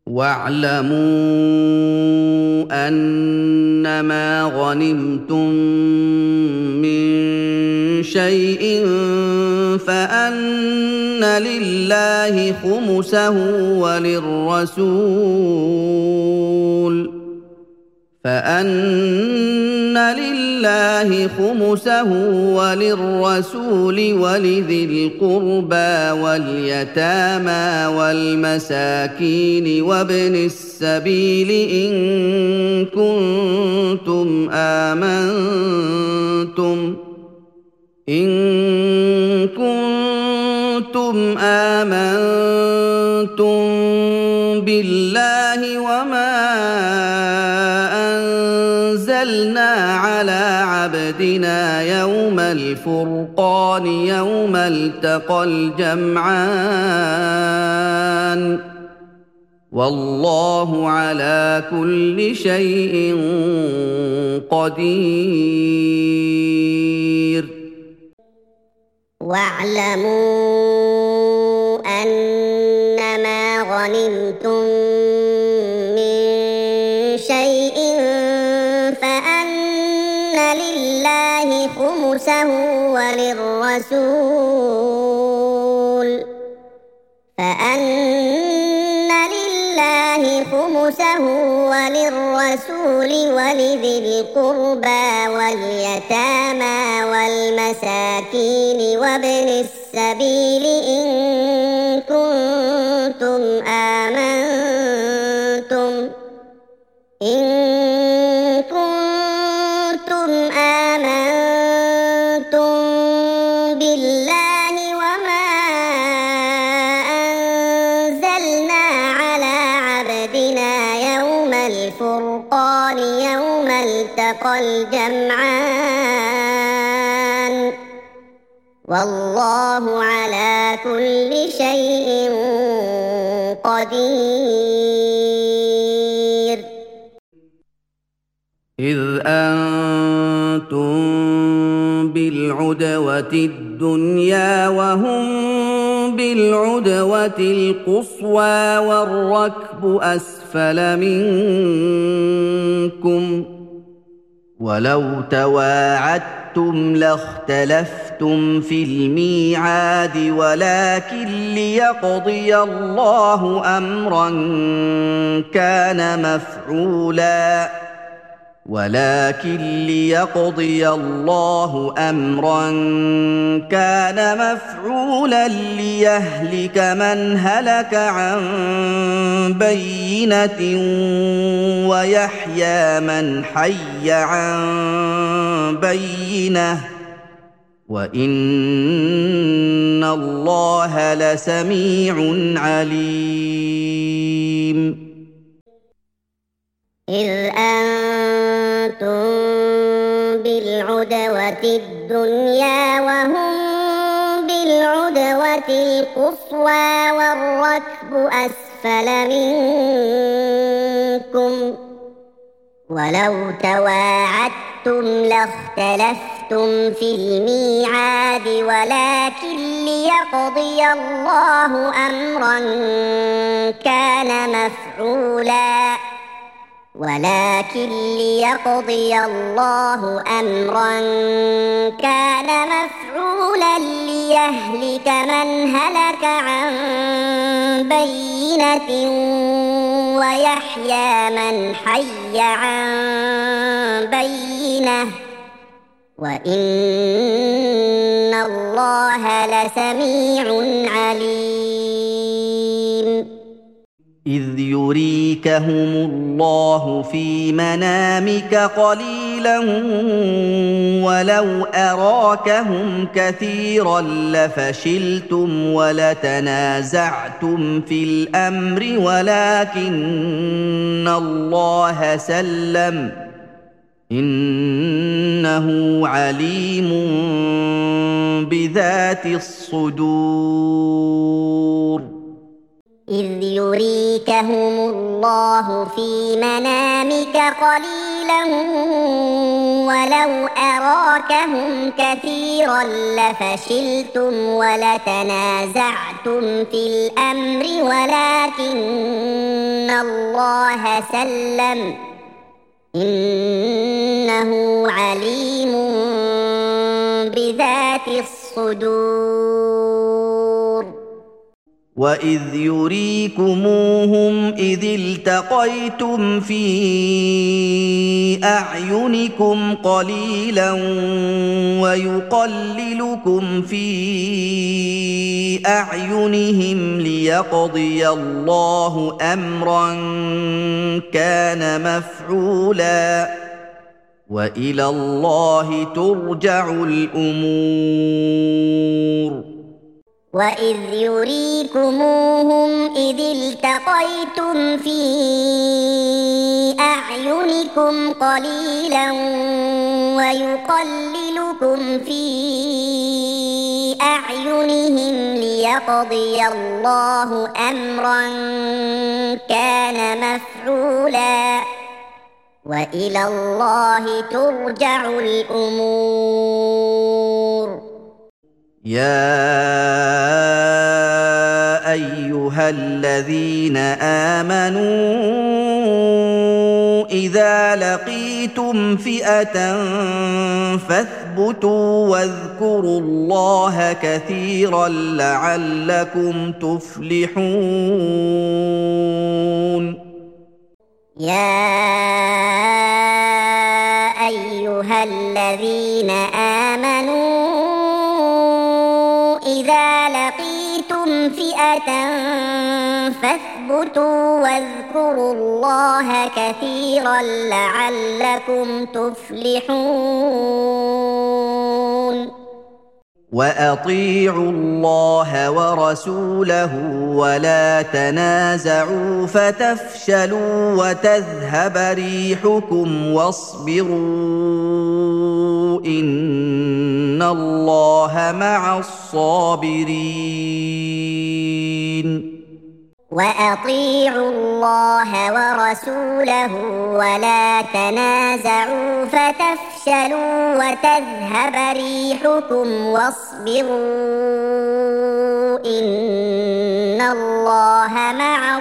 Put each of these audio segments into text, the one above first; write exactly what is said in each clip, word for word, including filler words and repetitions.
واعلموا أنما غنمتم من شيء فأن لله خمسه وللرسول فأن لله خمسه وللرسول ولذي القربى واليتامى والمساكين وابن السبيل إن كنتم آمنتم إن كنتم آمنتم بالله وما أنزلنا على عبدنا يوم الفرقان يوم التقى الجمعان والله على كل شيء قدير. واعلموا أنما غنمتم من شيء فأن لله خمسه وللرسول فأن لله خمسه وللرسول ولذي القربى واليتامى والمساكين وابن السبيل إن كنتم آمنتم إن كنتم آمنتم بالله وما أنزلنا على عبدنا يوم الفرقان يوم التقى الجمعان والله على كل شيء قدير. إذ أنتم بالعدوة الدنيا وهم بالعدوة القصوى والركب أسفل منكم ولو تواعدتم لاختلفتم في الميعاد ولكن ليقضي الله أمرا كان مفعولا ولكن ليقضي الله أمرا كان مفعولا ليهلك من هلك عن بينة ويحيى من حي عن بينة وإن الله لسميع عليم. إذ أنتم بالعدوة الدنيا وهم بالعدوة القصوى والركب أسفل منكم ولو تواعدتم لاختلفتم في الميعاد ولكن ليقضي الله أمرا كان مفعولا ولكن ليقضي الله أمرا كان مفعولا ليهلك من هلك عن بينة ويحيى من حي عن بينة وإن الله لسميع عليم. إذ يريكهم الله في منامك قليلا ولو أراكهم كثيرا لفشلتم ولتنازعتم في الأمر ولكن الله سلم إنه عليم بذات الصدور. إذ يريكهم الله في منامك قليلا ولو أراكهم كثيرا لفشلتم ولتنازعتم في الأمر ولكن الله سلم إنه عليم بذات الصدور وإذ يريكموهم إذ التقيتم في أعينكم قليلا ويقللكم في أعينهم ليقضي الله أمرا كان مفعولا وإلى الله ترجع الأمور وإذ يريكموهم إذ التقيتم في أعينكم قليلا ويقللكم في أعينهم ليقضي الله أمرا كان مفعولا وإلى الله ترجع الأمور يا أيها الذين آمنوا إذا لقيتم فئة فاثبتوا واذكروا الله كثيرا لعلكم تفلحون يا أيها الذين آمنوا إذا لقيتم فئة فاثبتوا واذكروا الله كثيرا لعلكم تفلحون وأطيعوا الله ورسوله ولا تنازعوا فتفشلوا وتذهب ريحكم واصبروا إن الله مع الصابرين وأطيعوا الله ورسوله ولا تنازعوا فتفشلوا وتذهب ريحكم واصبروا إن الله مع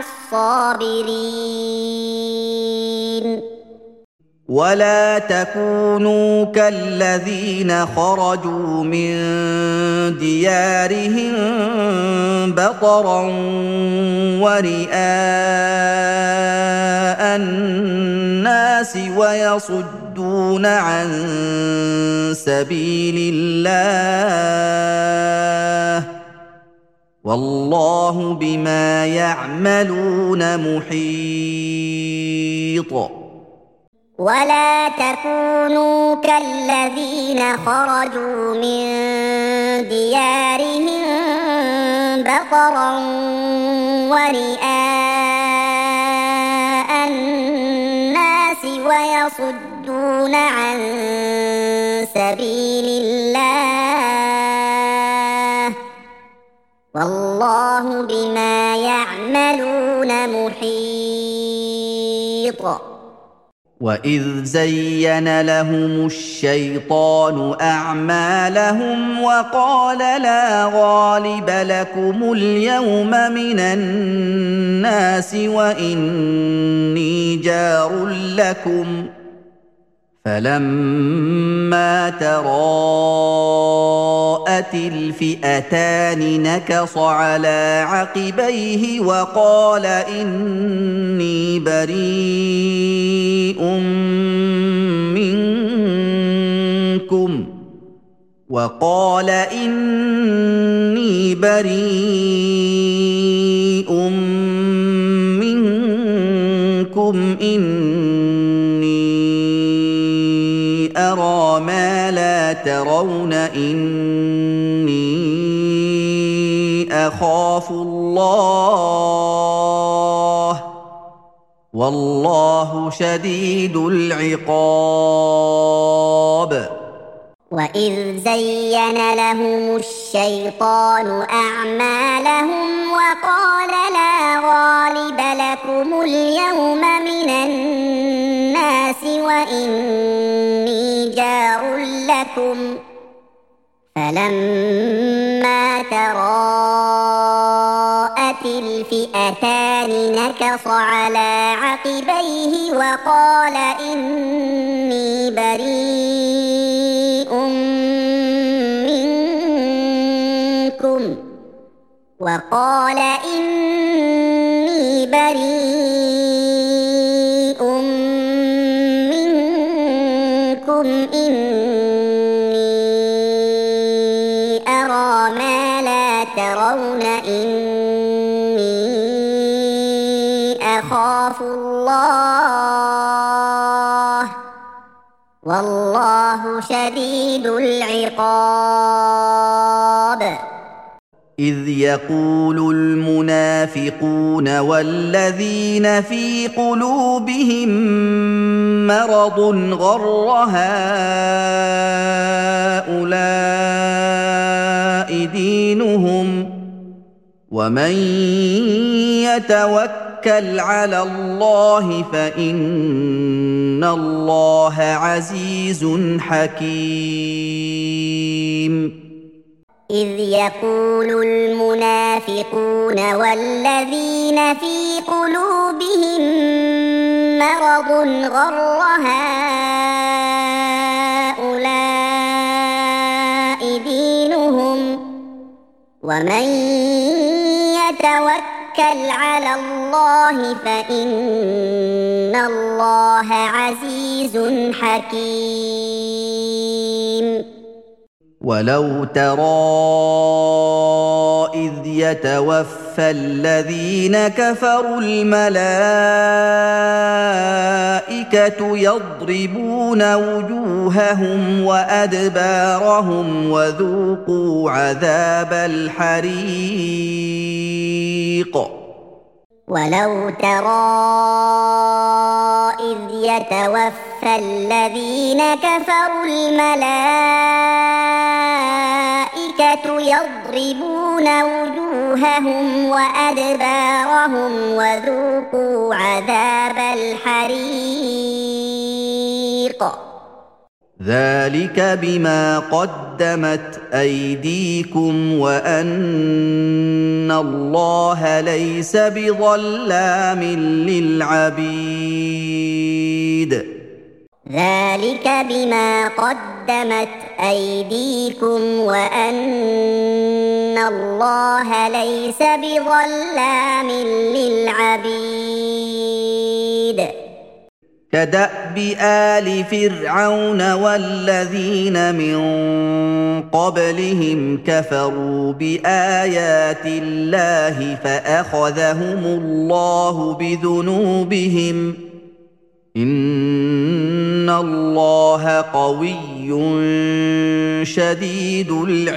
الصابرين ولا تكونوا كالذين خرجوا من ديارهم بطرا ورئاء الناس ويصدون عن سبيل الله والله بما يعملون محيط ولا تكونوا كالذين خرجوا من ديارهم بطرا ورئاء الناس ويصدون عن سبيل الله والله بما يعملون محيط وإذ زين لهم الشيطان أعمالهم وقال لا غالب لكم اليوم من الناس وإني جار لكم فلما تراءت الفئتان نكص على عقبيه وقال إني بريء منكم وقال إني بريء منكم إني أرى ما لا ترون إني أخاف الله والله شديد العقاب وإذ زين لهم الشيطان أعمالهم وقال لا غالب لكم اليوم من الناس وإني جار لكم فلما تراءت الفئتان الفئتان نكص على عقبيه وقال إني بريء منكم وقال إني بريء منكم إني أرى ما لا ترون إني أخاف الله والله شديد العقاب. إذ يقول المنافقون والذين في قلوبهم مرض غر هؤلاء دينهم ومن يتوكل على الله فإن الله عزيز حكيم. إذ يقول المنافقون والذين في قلوبهم مرض غر هؤلاء دينهم ومن يتوكل على الله فإن الله عزيز حكيم. ولو ترى إذ يتوفى الذين كفروا الملائكة يضربون وجوههم وأدبارهم وذوقوا عذاب الحريق. ولو ترى إذ يتوفى الذين كفروا الملائكة يضربون وجوههم وأدبارهم وذوقوا عذاب الحريق. ذلك بما قدمت أيديكم وأن الله ليس بظلام للعبيد. ذلك بما قدمت أيديكم وأن الله ليس بظلام للعبيد. كدأب آل فرعون والذين من قبلهم كفروا بآيات الله فأخذهم الله بذنوبهم إن الله قوي شديد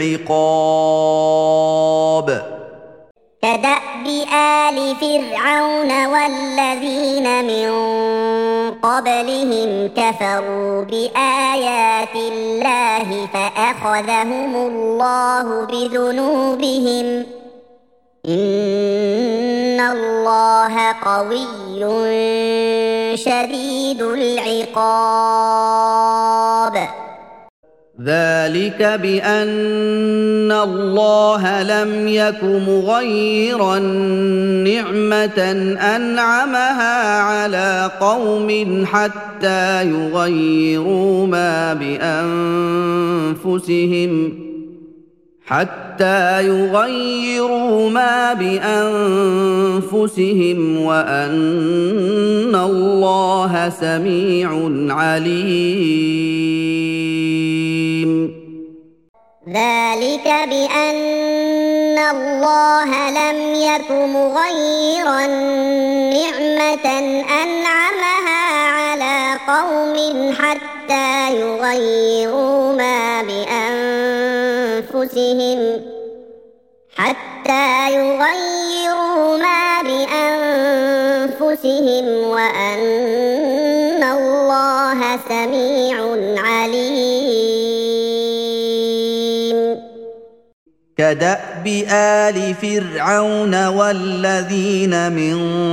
العقاب. كدأب آل فرعون والذين من قبلهم كفروا بآيات الله فأخذهم الله بذنوبهم إن الله قوي شديد العقاب. ذلك بأن الله لم يك مغيرا نعمة أنعمها على قوم حتى يغيروا ما بأنفسهم حتى يغيروا ما بأنفسهم وأن الله سميع عليم. ذلك بأن الله لم يك مغيرا نعمة أنعمها على قوم حتى يغيروا ما بأنفسهم حتى يغيروا ما بأنفسهم وأن الله سميع عليم. كدأب آل فرعون والذين من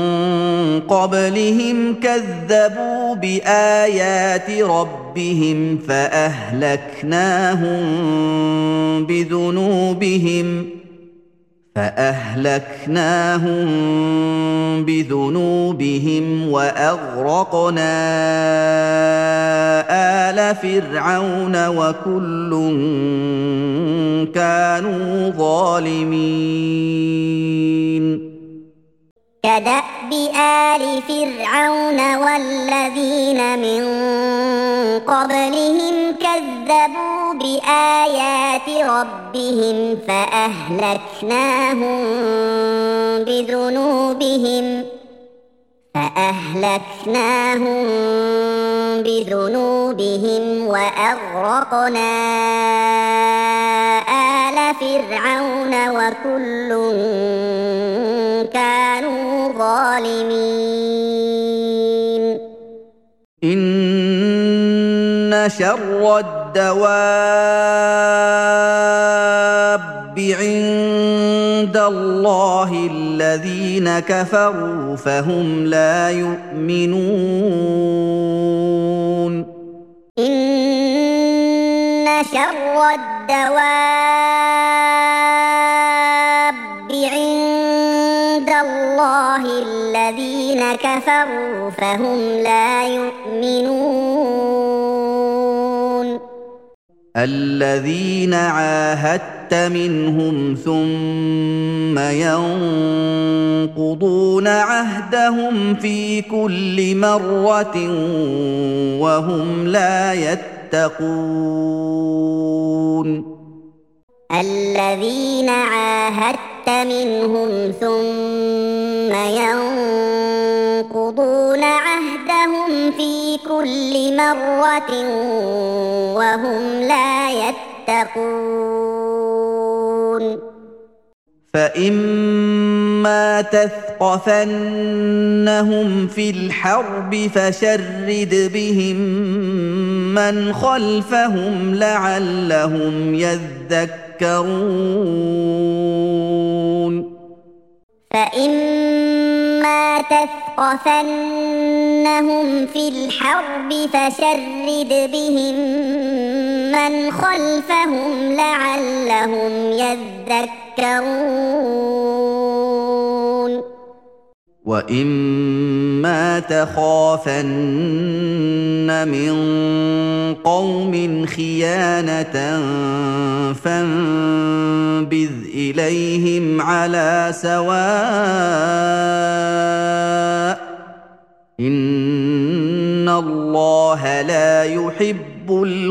قبلهم كذبوا بآيات ربهم فأهلكناهم بذنوبهم فأهلكناهم بذنوبهم وأغرقنا آل فرعون وكل كانوا ظالمين كدأب آل فرعون والذين من قبلهم كذبوا بآيات ربهم فأهلكناهم بذنوبهم فأهلكناهم بذنوبهم وأغرقنا آل فرعون وكل كانوا ظالمين إن شر الدواب عند الله الذين كفروا فهم لا يؤمنون إن شر الدواب عند الله الذين كفروا فهم لا يؤمنون الذين عاهدت منهم ثم ينقضون عهدهم في كل مرة وهم لا يتقون الذين عاهدت منهم ثم ينقضون عهدهم في كل مرة وهم لا يتقون فإما تثقفنهم في الحرب فشرد بهم من خلفهم لعلهم يذكرون فإما تثقفنهم في الحرب فشرد بهم من خلفهم لعلهم يذكرون وإما تخافن من قوم خيانة فانبذ إليهم على سواء إن الله لا يحب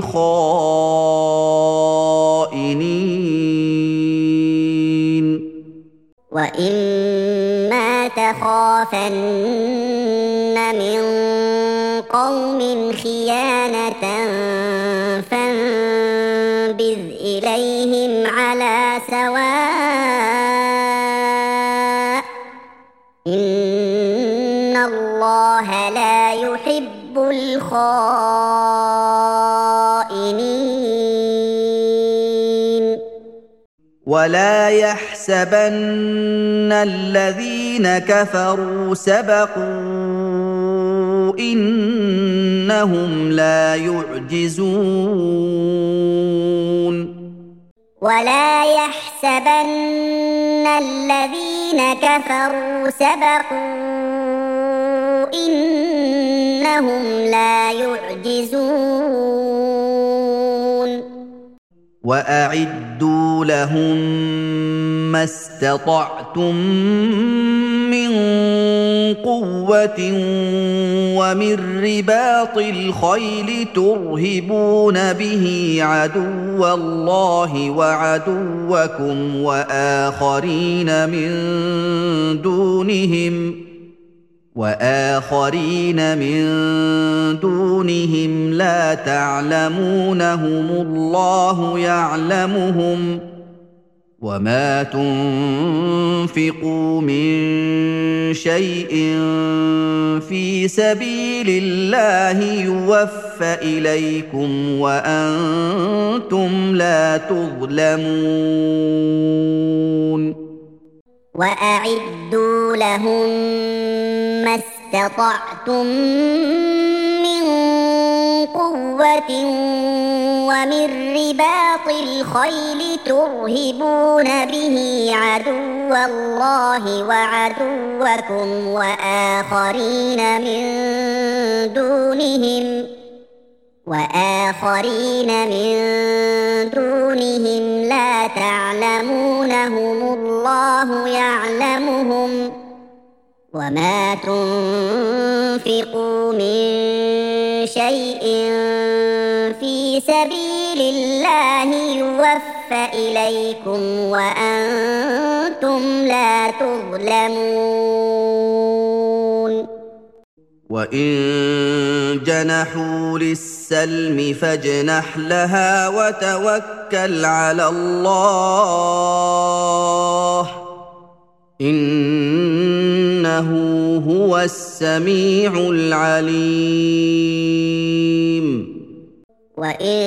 الخائنين وإما تخافن من قوم خيانة فانبذ إليهم على سواء إن الله لا يحب الخائنين ولا يحسبن الذين كفروا سبقوا إنهم لا يعجزون ولا يحسبن الذين كفروا سبقوا إنهم لا يعجزون وأعدوا لهم ما استطعتم من قوة ومن رباط الخيل ترهبون به عدو الله وعدوكم وآخرين من دونهم وآخرين من دونهم لا تعلمونهم الله يعلمهم وما تنفقوا من شيء في سبيل الله يوفى إليكم وأنتم لا تظلمون وأعدوا لهم ما استطعتم من قوة ومن رباط الخيل ترهبون به عدو الله وعدوكم وآخرين من دونهم وآخرين من دونهم لا تعلمونهم الله يعلمهم وما تنفقوا من شيء في سبيل الله يوفى إليكم وأنتم لا تظلمون وإن جنحوا للسلم فاجنح لها وتوكل على الله إنه هو السميع العليم وإن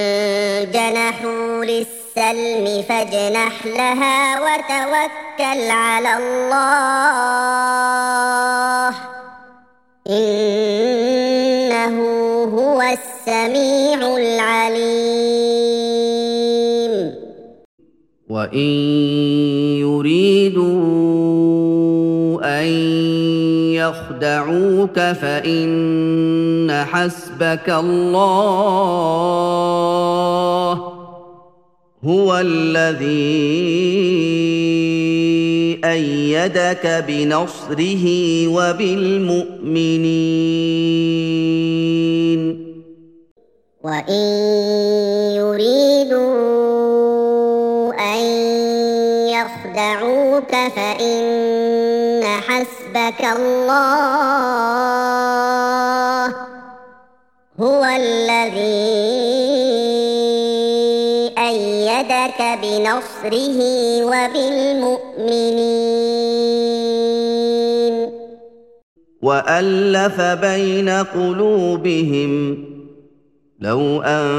جنحوا للسلم فاجنح لها وتوكل على الله إنه هو السميع العليم وإن يريدوا أن يخدعوك فإن حسبك الله هو الذي أيدك بنصره وبالمؤمنين وإن يريدوا أن يخدعوك فإن حسبك الله هو الذي أيدك بنصره وبالمؤمنين وألف بين قلوبهم لو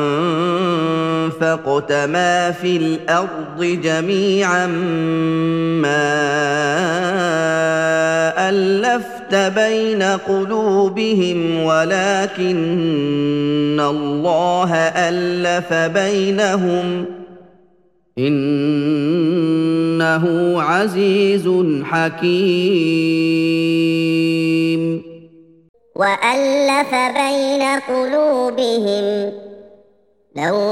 أنفقت ما في الأرض جميعا ما ألفت بين قلوبهم ولكن الله ألف بينهم إنه عزيز حكيم وألف بين قلوبهم لو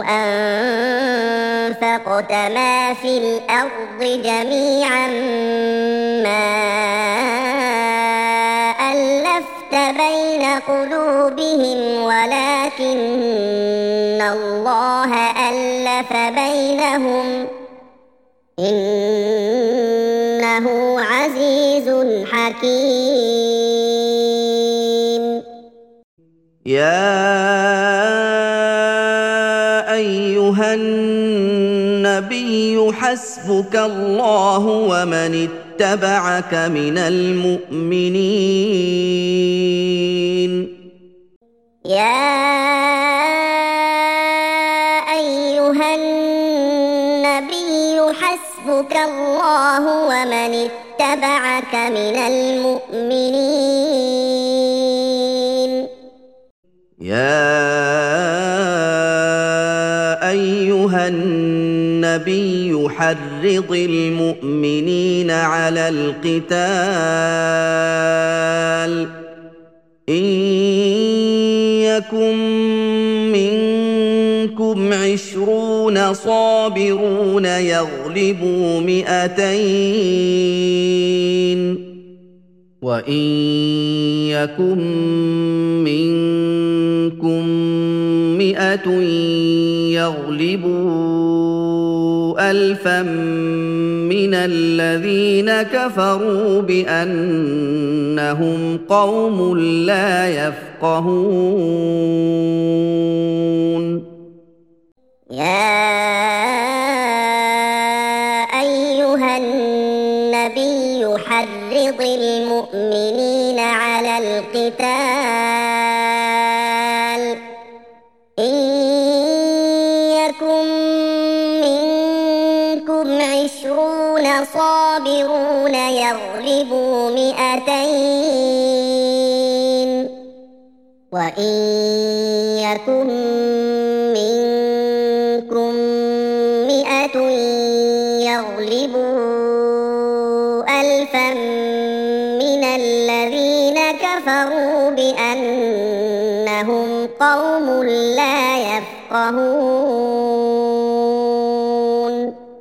أنفقت ما في الأرض جميعا ما ألفت بين قلوبهم ولكن الله ألف بينهم إنه عزيز حكيم يا أيها النبي حسبك الله ومن اتبعك من المؤمنين يا أيها النبي حسبك الله ومن اتبعك من المؤمنين يا أيها النبي حرض المؤمنين على القتال إن يكن منكم عشرون صابرون يغلبوا مئتين وإن يكن منكم مئة يغلبوا ألفا من الذين كفروا بأنهم قوم لا يفقهون يا أيها النبي حرض المؤمنين على القتال إن يكن منكم عشرون صابرون يغلبوا مئتين وإن يكن منكم مئة يغلبوا ألفا من الذين كفروا بأنهم قوم لا يفقهون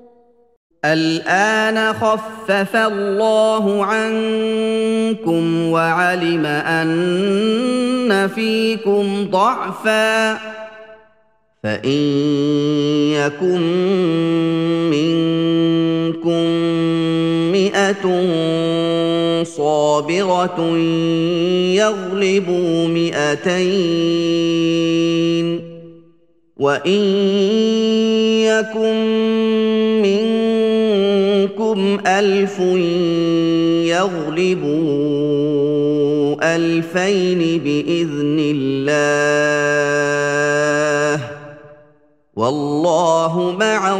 الآن خفف الله عنكم وعلم أن فيكم ضعفا فإن يكن منكم مئة صابرة يغلبوا مئتين وإن يكن منكم ألف يغلبوا ألفين بإذن الله والله مع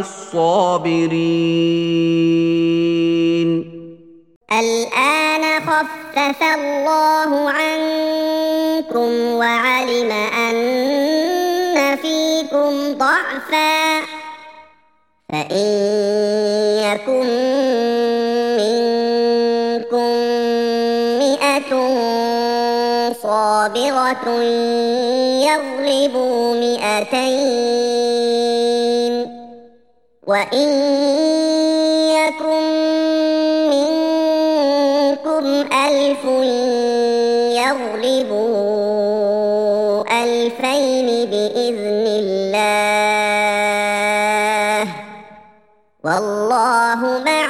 الصابرين الآن خفف الله عنكم وعلم أن فيكم ضعفا فإن يكن منكم مئة صابرة يغلبوا مئتين وإن يكن منكم ألف يغلبوا ألفين بإذن الله والله مع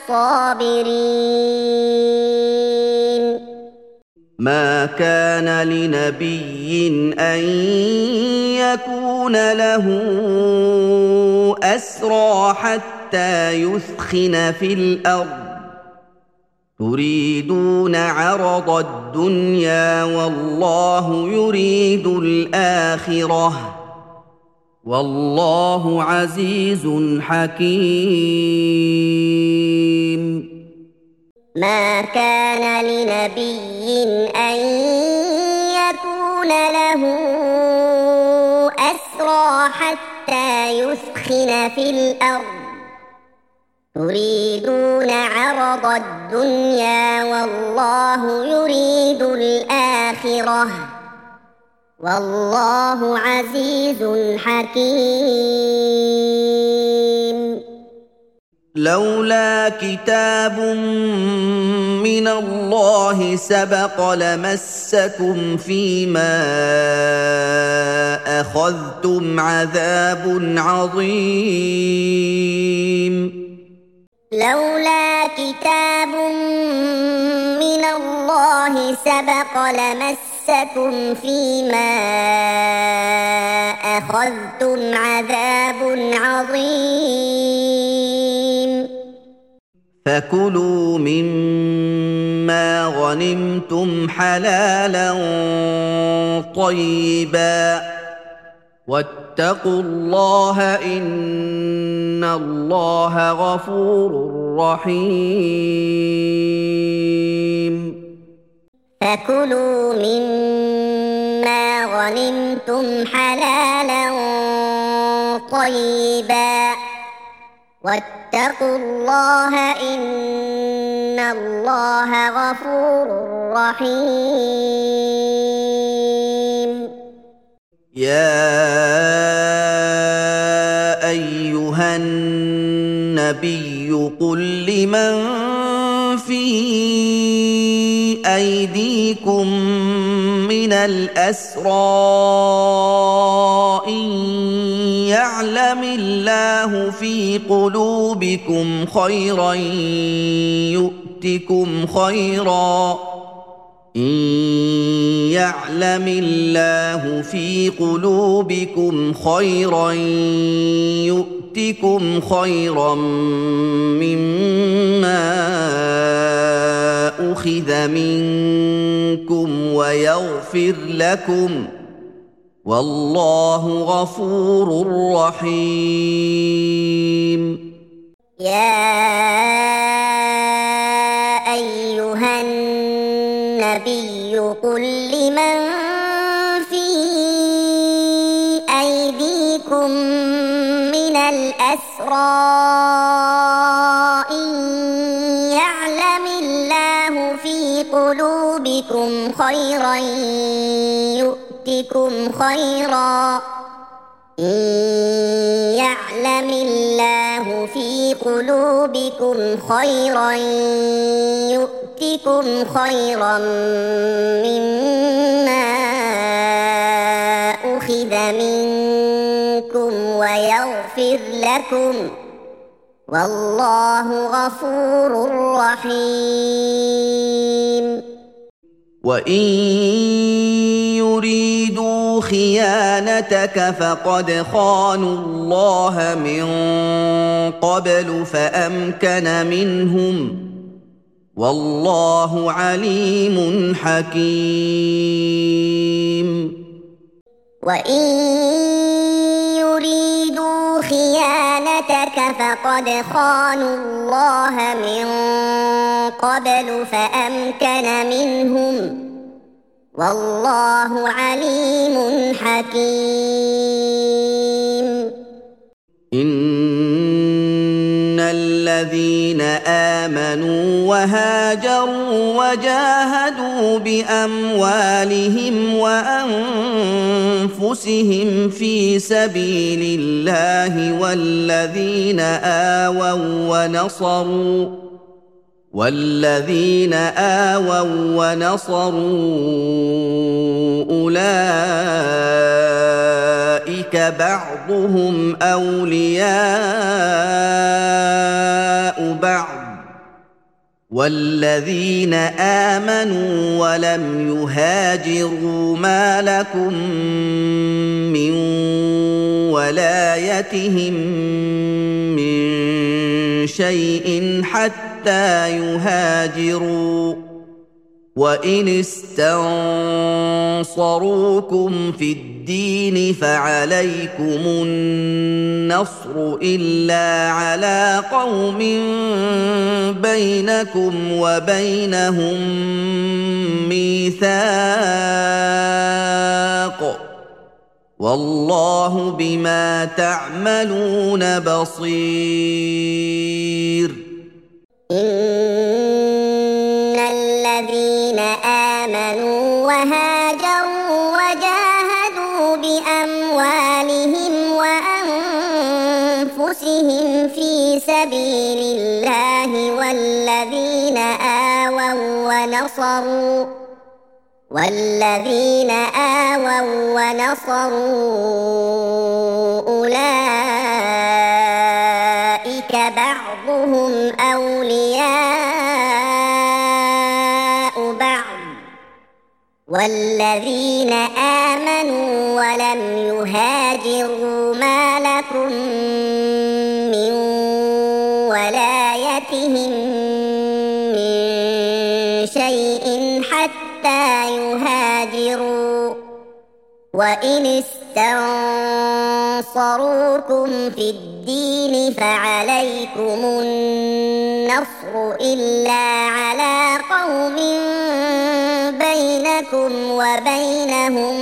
الصابرين ما كان لنبي أن يكون له أسرى حتى يثخن في الأرض تريدون عرض الدنيا والله يريد الآخرة والله عزيز حكيم ما كان لنبي أن يكون له أسرى حتى يثخن في الأرض تريدون عرض الدنيا والله يريد الآخرة والله عزيز حكيم لولا كتاب من الله سبق لمسكم فيما أخذتم عذاب عظيم لولا كتاب من الله سبق لمسكم فيما أخذتم عذاب عظيم فكلوا مما غنمتم حلالا طيبا واتقوا الله إن الله غفور رحيم فكلوا مما غنمتم حلالا طيبا واتقوا الله إن الله غفور رحيم يا أيها النبي قل لمن في أيديكم من الأسرى إن يعلم الله في قلوبكم خيرا يؤتكم خيرا إن يعلم الله في قلوبكم خيرا يؤتكم خيرا مما أخذ منكم ويغفر لكم والله غفور رحيم يا أيها النبي قل لمن في أيديكم من الأسرى إن يعلم الله في قلوبكم خيرا يؤتكم خيرا إن يعلم الله في قلوبكم خيرا يؤتكم خيرا مما أخذ منكم ويغفر لكم والله غفور رحيم وإن يريدوا خيانتك فقد خانوا الله من قبل فأمكن منهم والله عليم حكيم وإن يريدوا خيانتك فقد خانوا الله من قبل فأمكن منهم والله عليم حكيم إن الذين آمنوا وهاجروا وجاهدوا بأموالهم وأنفسهم في سبيل الله والذين آووا ونصروا والذين آووا ونصروا أولئك بعضهم أولياء بعض والذين آمنوا ولم يهاجروا ما لكم من ولايتهم من شيء حتى يهاجروا وإن استنصروكم في الدين فعليكم النصر إلا على قوم بينكم وبينهم ميثاق والله بما تعملون بصير إن الذين آمنوا وهاجروا وجاهدوا بأموالهم وأنفسهم في سبيل الله والذين آووا ونصروا والذين آووا ونصروا أولئك بعضهم أولياء بعض والذين آمنوا ولم يهاجروا ما لكم من ولايتهم من شيء حتى يهاجروا وإن استنصروكم في الدين فعليكم النصر إلا على قوم بينكم وبينهم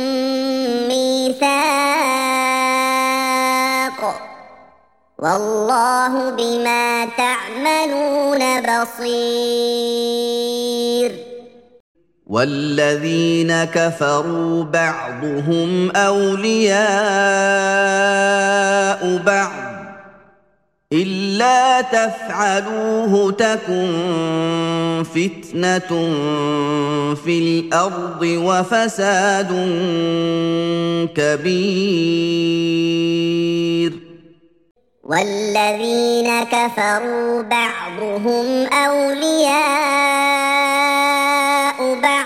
ميثاق والله بما تعملون بصير والذين كفروا بعضهم أولياء بعض إلا تفعلوه تكن فتنة في الأرض وفساد كبير والذين كفروا بعضهم أولياء بعض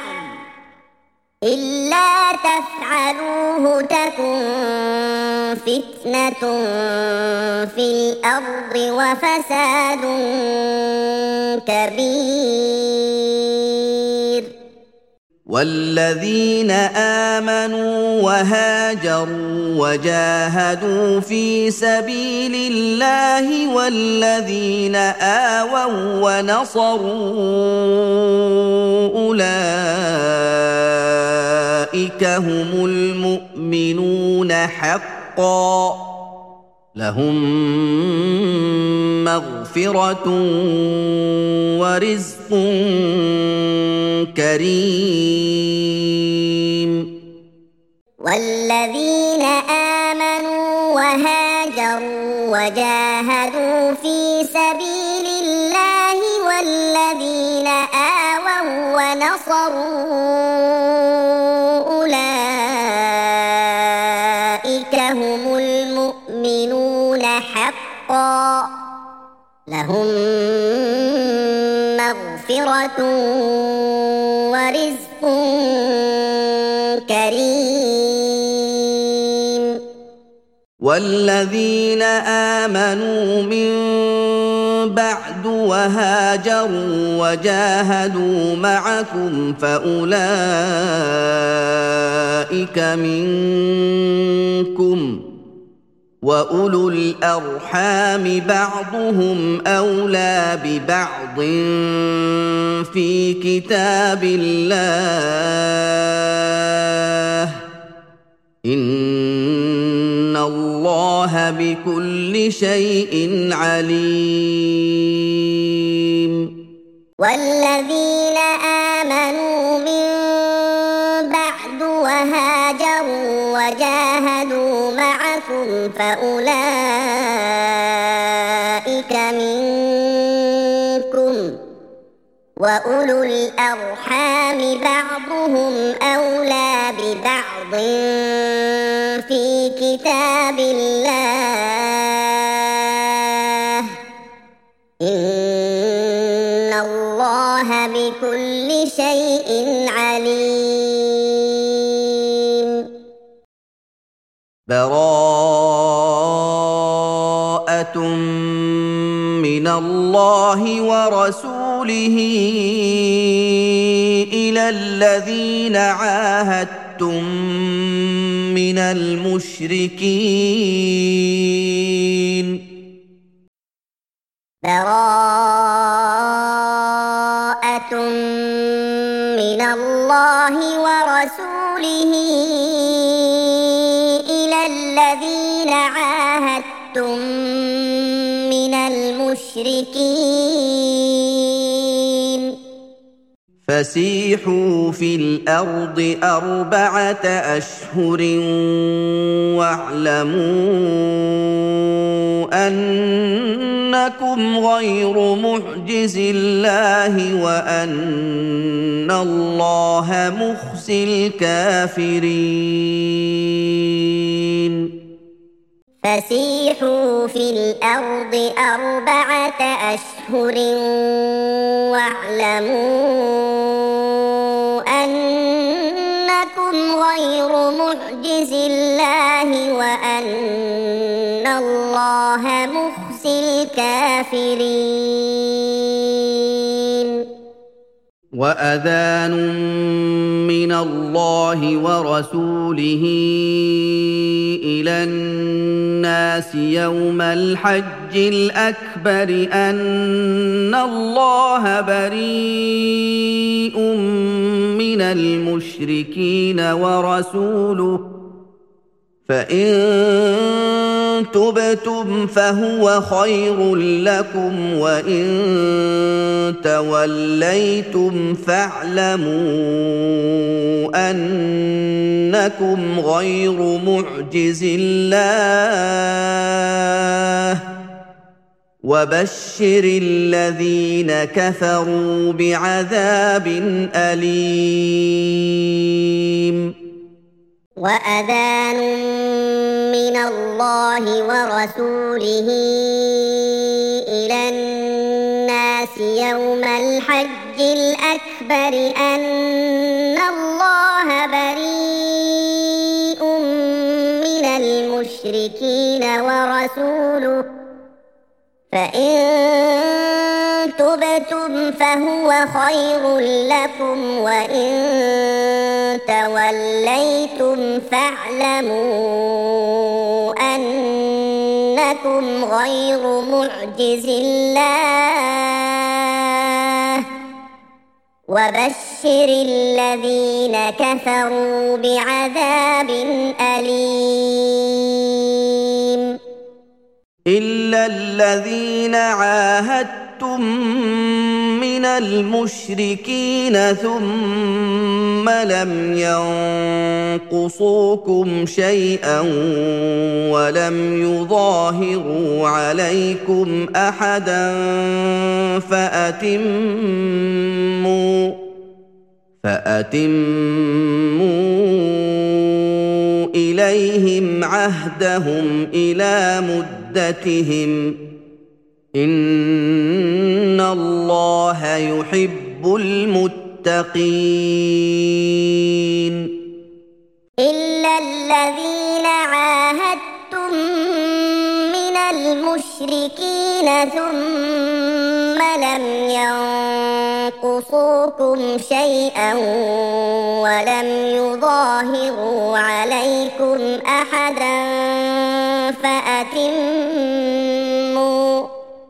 إلا تفعلوه تكن فتنة في الأرض وفساد كبير والذين آمنوا وهاجروا وجاهدوا في سبيل الله والذين آووا ونصروا أولئك أولئك هم المؤمنون حقا لهم مغفرة ورزق كريم. والذين آمنوا وهاجروا وجاهدوا في سبيل الله والذين آووا ونصروا أولئك هم المؤمنون حقا لهم مغفرة ورزق كريم. والذين آمنوا من بعد وهاجروا وجاهدوا معكم فأولئك منكم وأولو الأرحام بعضهم أولى ببعض في كتاب الله إن الله بكل شيء عليم. والذين آمنوا من بعد وهاجروا وجاهدوا معكم فأولئك منكم وأولو الأرحام بعضهم أولى ببعض في كتاب الله إن الله بكل شيء عليم. براءة من الله ورسوله إلى الذين عاهدتم من المشركين. براءة من الله ورسوله إلى الذين عاهدتم من المشركين. فسيحوا في الأرض أربعة أشهر واعلموا أنكم غير معجز الله وأن الله مخزي الكافرين. فسيحوا في الأرض أربعة أشهر واعلموا أنكم غير معجز الله وأن الله مخزي الكافرين. وأذان من الله ورسوله إلى الناس يوم الحج الأكبر أن الله بريء من المشركين ورسوله فإن تبتم فهو خير لكم وإن توليتم فاعلموا أنكم غير معجز الله وبشر الذين كفروا بعذاب أليم. وأذان من الله ورسوله إلى الناس يوم الحج الأكبر أن الله بريء من المشركين ورسوله فإن تبتم فهو خير لكم وإن توليتم فاعلموا أنكم غير معجز الله وبشر الذين كفروا بعذاب أليم إلا الذين عاهدتم من المشركين ثم لم ينقصوكم شيئا ولم يظاهروا عليكم أحدا فأتموا فأتموا إليهم عهدهم إلى مدتهم إن الله يحب المتقين إلا الذين عاهدتم من المشركين ثم لم ينقصوكم شيئا ولم يظاهروا عليكم أحدا فأتموا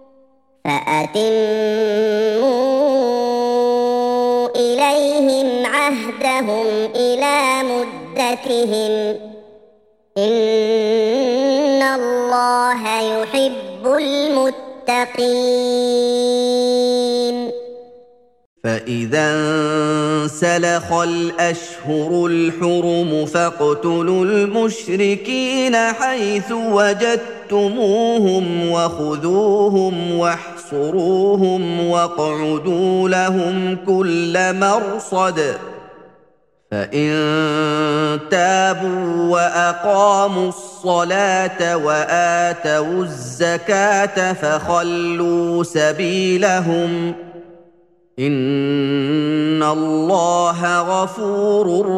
فأتموا إليهم عهدهم إلى مدتهم إن الله يحب المتقين فإذا انسلخ الأشهر الحرم فاقتلوا المشركين حيث وجدتموهم وخذوهم واحصروهم واقعدوا لهم كل مرصد فإن تابوا وأقاموا الصلاة وآتوا الزكاة فخلوا سبيلهم إن الله غفور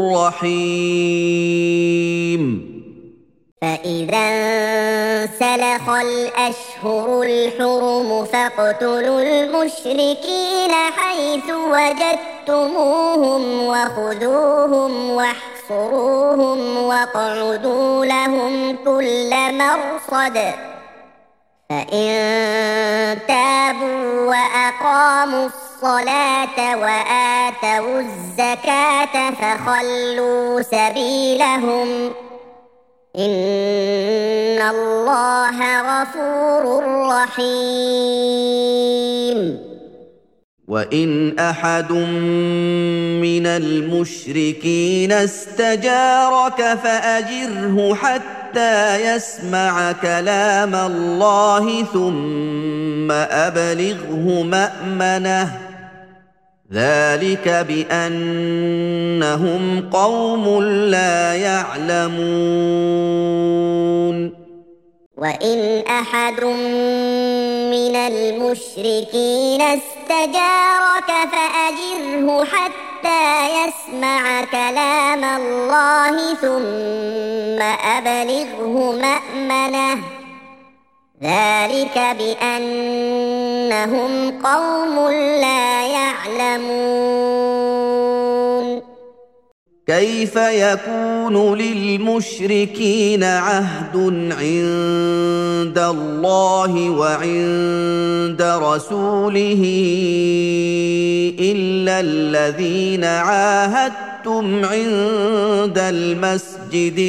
رحيم فإذا انسلخ الأشهر الحرم فاقتلوا المشركين حيث وجدتموهم وخذوهم واحصروهم واقعدوا لهم كل مرصد فإن تابوا وأقاموا الصلاة وآتوا الزكاة فخلوا سبيلهم إن الله غفور رحيم وإن أحد من المشركين استجارك فأجره حتى يسمع كلام الله ثم أبلغه مأمنه ذلك بأنهم قوم لا يعلمون وإن أحد من المشركين استجارك فأجره حتى يسمع كلام الله ثم أبلغه مأمنه ذلك بأنهم قوم لا يعلمون كيف يكون للمشركين عهد عند الله وعند رسوله إلا الذين عاهدتم عند المسجد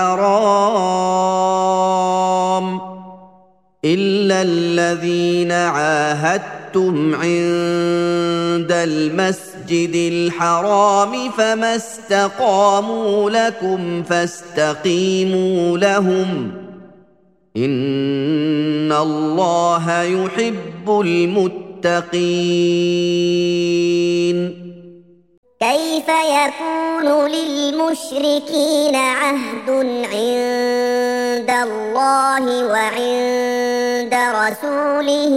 الحرام إلا الذين عاهدتم عند المسجد الحرام فما استقاموا لكم فاستقيموا لهم إن الله يحب المتقين كيف يكون للمشركين عهد عند الله وعند رسوله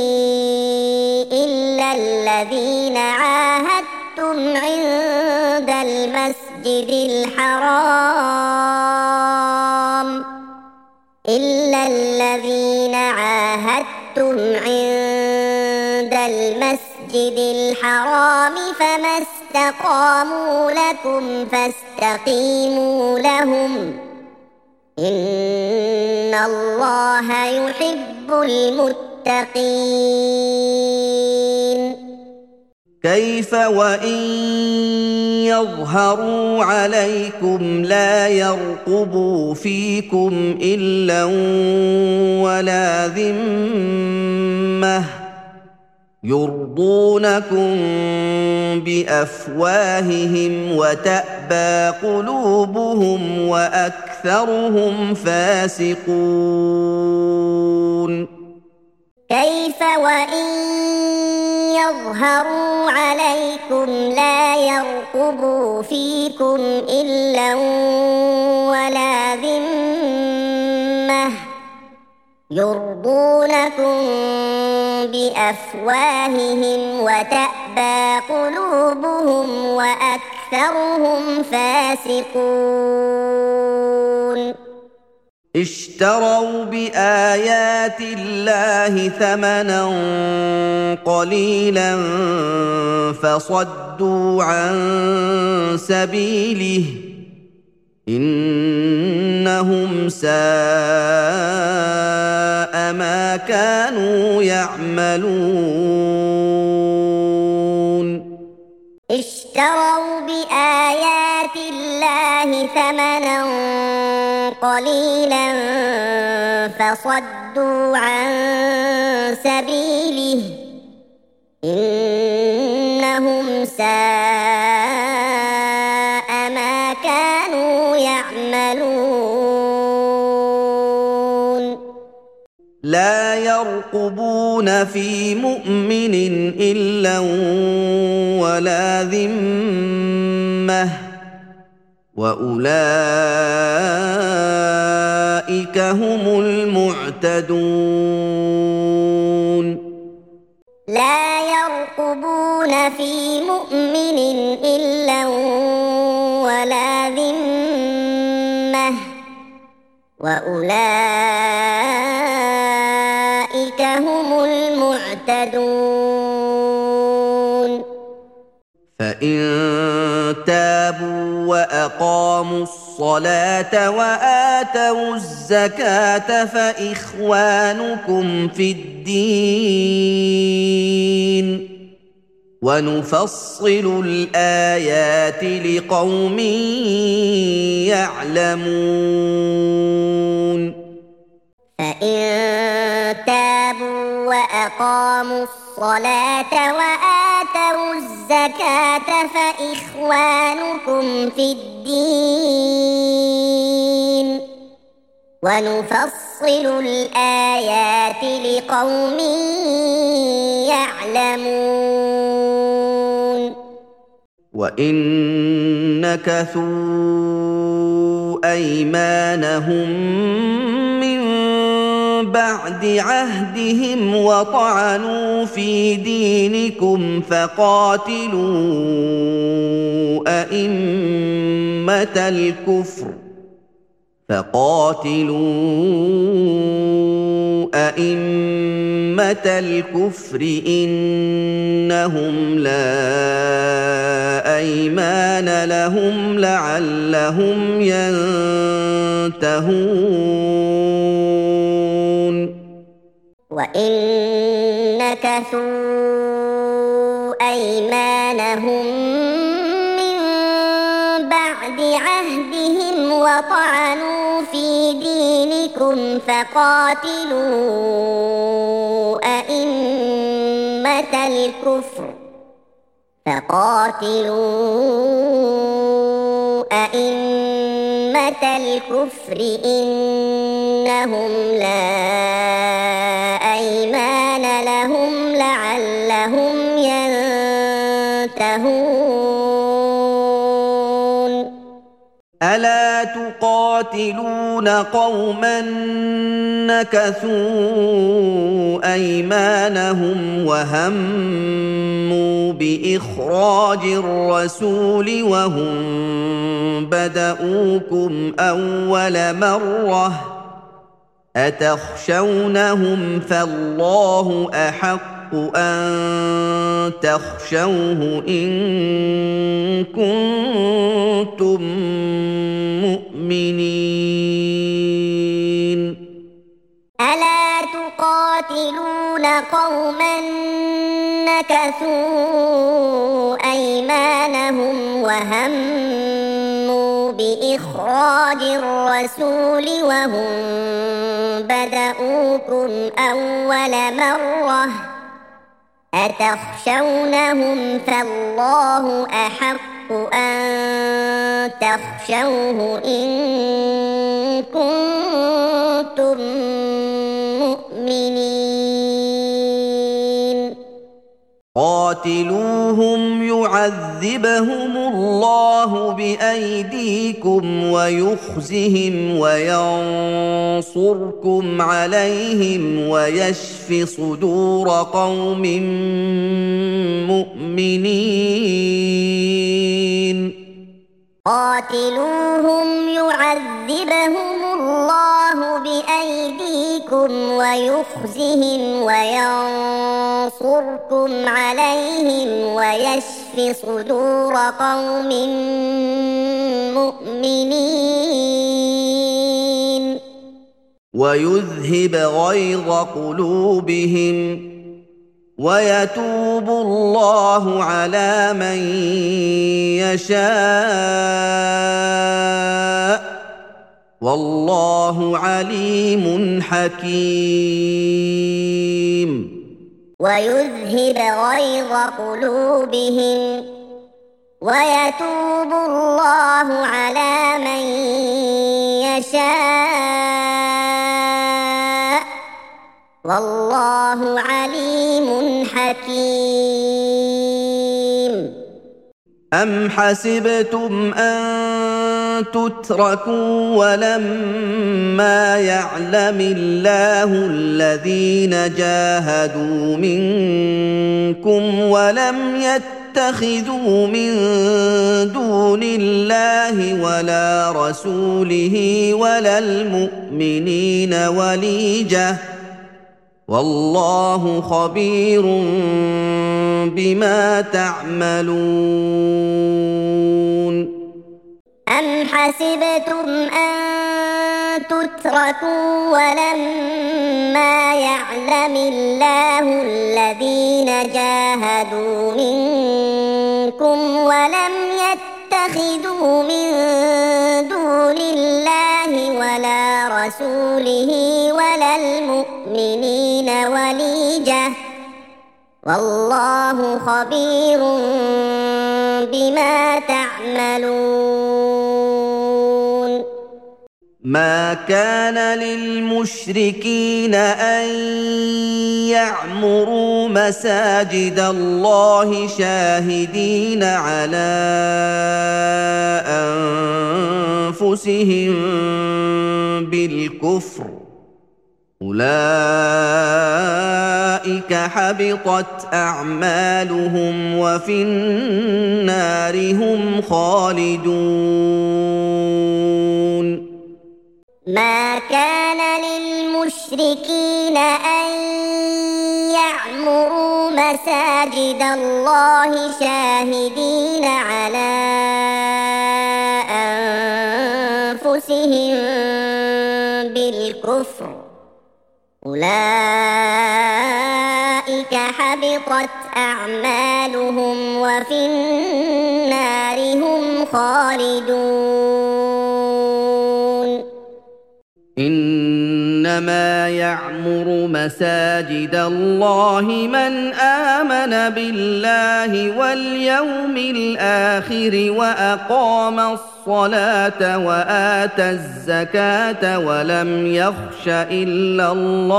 إلا الذين عاهدتم عند المسجد الحرام إلا الذين عاهدتم عند المسجد الحرام فما استقاموا لكم فاستقيموا لهم إن الله يحب المتقين كيف وإن يظهروا عليكم لا يرقبوا فيكم إلا ولا ذمة يرضونكم بأفواههم وتأبى قلوبهم وأكثرهم فاسقون كيف وإن يظهروا عليكم لا يرقبوا فيكم إلا ولا ذمة يرضونكم بأفواههم وتأبى قلوبهم وأكثرهم فاسقون اشتروا بآيات الله ثمنا قليلا فصدوا عن سبيله إنهم ساء ما كانوا يعملون اشتروا بآيات الله ثمنا قليلا فصدوا عن سبيله إنهم ساء ما كانوا يعملون لا يرقبون في مؤمن إلا ولا ذمة وأولئك هم المعتدون لا يرقبون في مؤمن إلا ولا ذمة وأولئك هم المعتدون فإن تابوا وأقاموا الصلاة وآتوا الزكاة فإخوانكم في الدين ونفصل الآيات لقوم يعلمون فإن تابوا وأقاموا الصلاة وآتوا الزكاة فإخوانكم في الدين ونفصل الآيات لقوم يعلمون وإن نكثوا أيمانهم من بعد عهدهم وطعنوا في دينكم فقاتلوا أئمة الكفر فقاتلوا أئمة الكفر إنهم لا أيمان لهم لعلهم ينتهون وإن نكثوا أيمانهم من بعد عهدهم وطعنوا في دينكم فقاتلوا أئمة الكفر فقاتلوا أئمة الكفر إنهم لا أيمان لهم لعلهم ينتهون ألا تقاتلون قوما نكثوا أيمانهم وهموا بإخراج الرسول وهم بدؤوكم أول مرة أتخشونهم فالله أحق أن تخشوه إن كنتم مؤمنين ألا تقاتلون قوما نكثوا أيمانهم وهموا بإخراج الرسول وهم بدؤوكم أول مرة أتخشونهم فالله أحق أن تخشوه إن كنتم مؤمنين قاتلوهم يعذبهم الله بأيديكم ويخزهم وينصركم عليهم ويشف صدور قوم مؤمنين قاتلوهم يعذبهم الله بأيديكم ويخزهم وينصركم عليهم ويشف صدور قوم مؤمنين ويذهب غيظ قلوبهم ويتوب الله على من يشاء والله عليم حكيم ويذهب غيظ قلوبهم ويتوب الله على من يشاء والله عليم حكيم أم حسبتم أن تتركوا ولما يعلم الله الذين جاهدوا منكم ولم يتخذوا من دون الله ولا رسوله ولا المؤمنين وليجة والله خبير بما تعملون أم حسبتم أن تتركوا ولما يعلم الله الذين جاهدوا منكم ولم يتخذوا من دون الله ولا رسوله ولا المؤمنين وليجة والله خبير بما تعملون ما كان للمشركين أن يعمروا مساجد الله شاهدين على أنفسهم بالكفر أولئك حبطت أعمالهم وفي النار هم خالدون ما كان للمشركين أن يعمروا مساجد الله شاهدين على أنفسهم بالكفر أولئك حبطت أعمالهم وفي النار هم خالدون إنما يعمر مساجد الله من آمن بالله واليوم الآخر وأقام الصلاة وآتى الزكاة ولم يخش إلا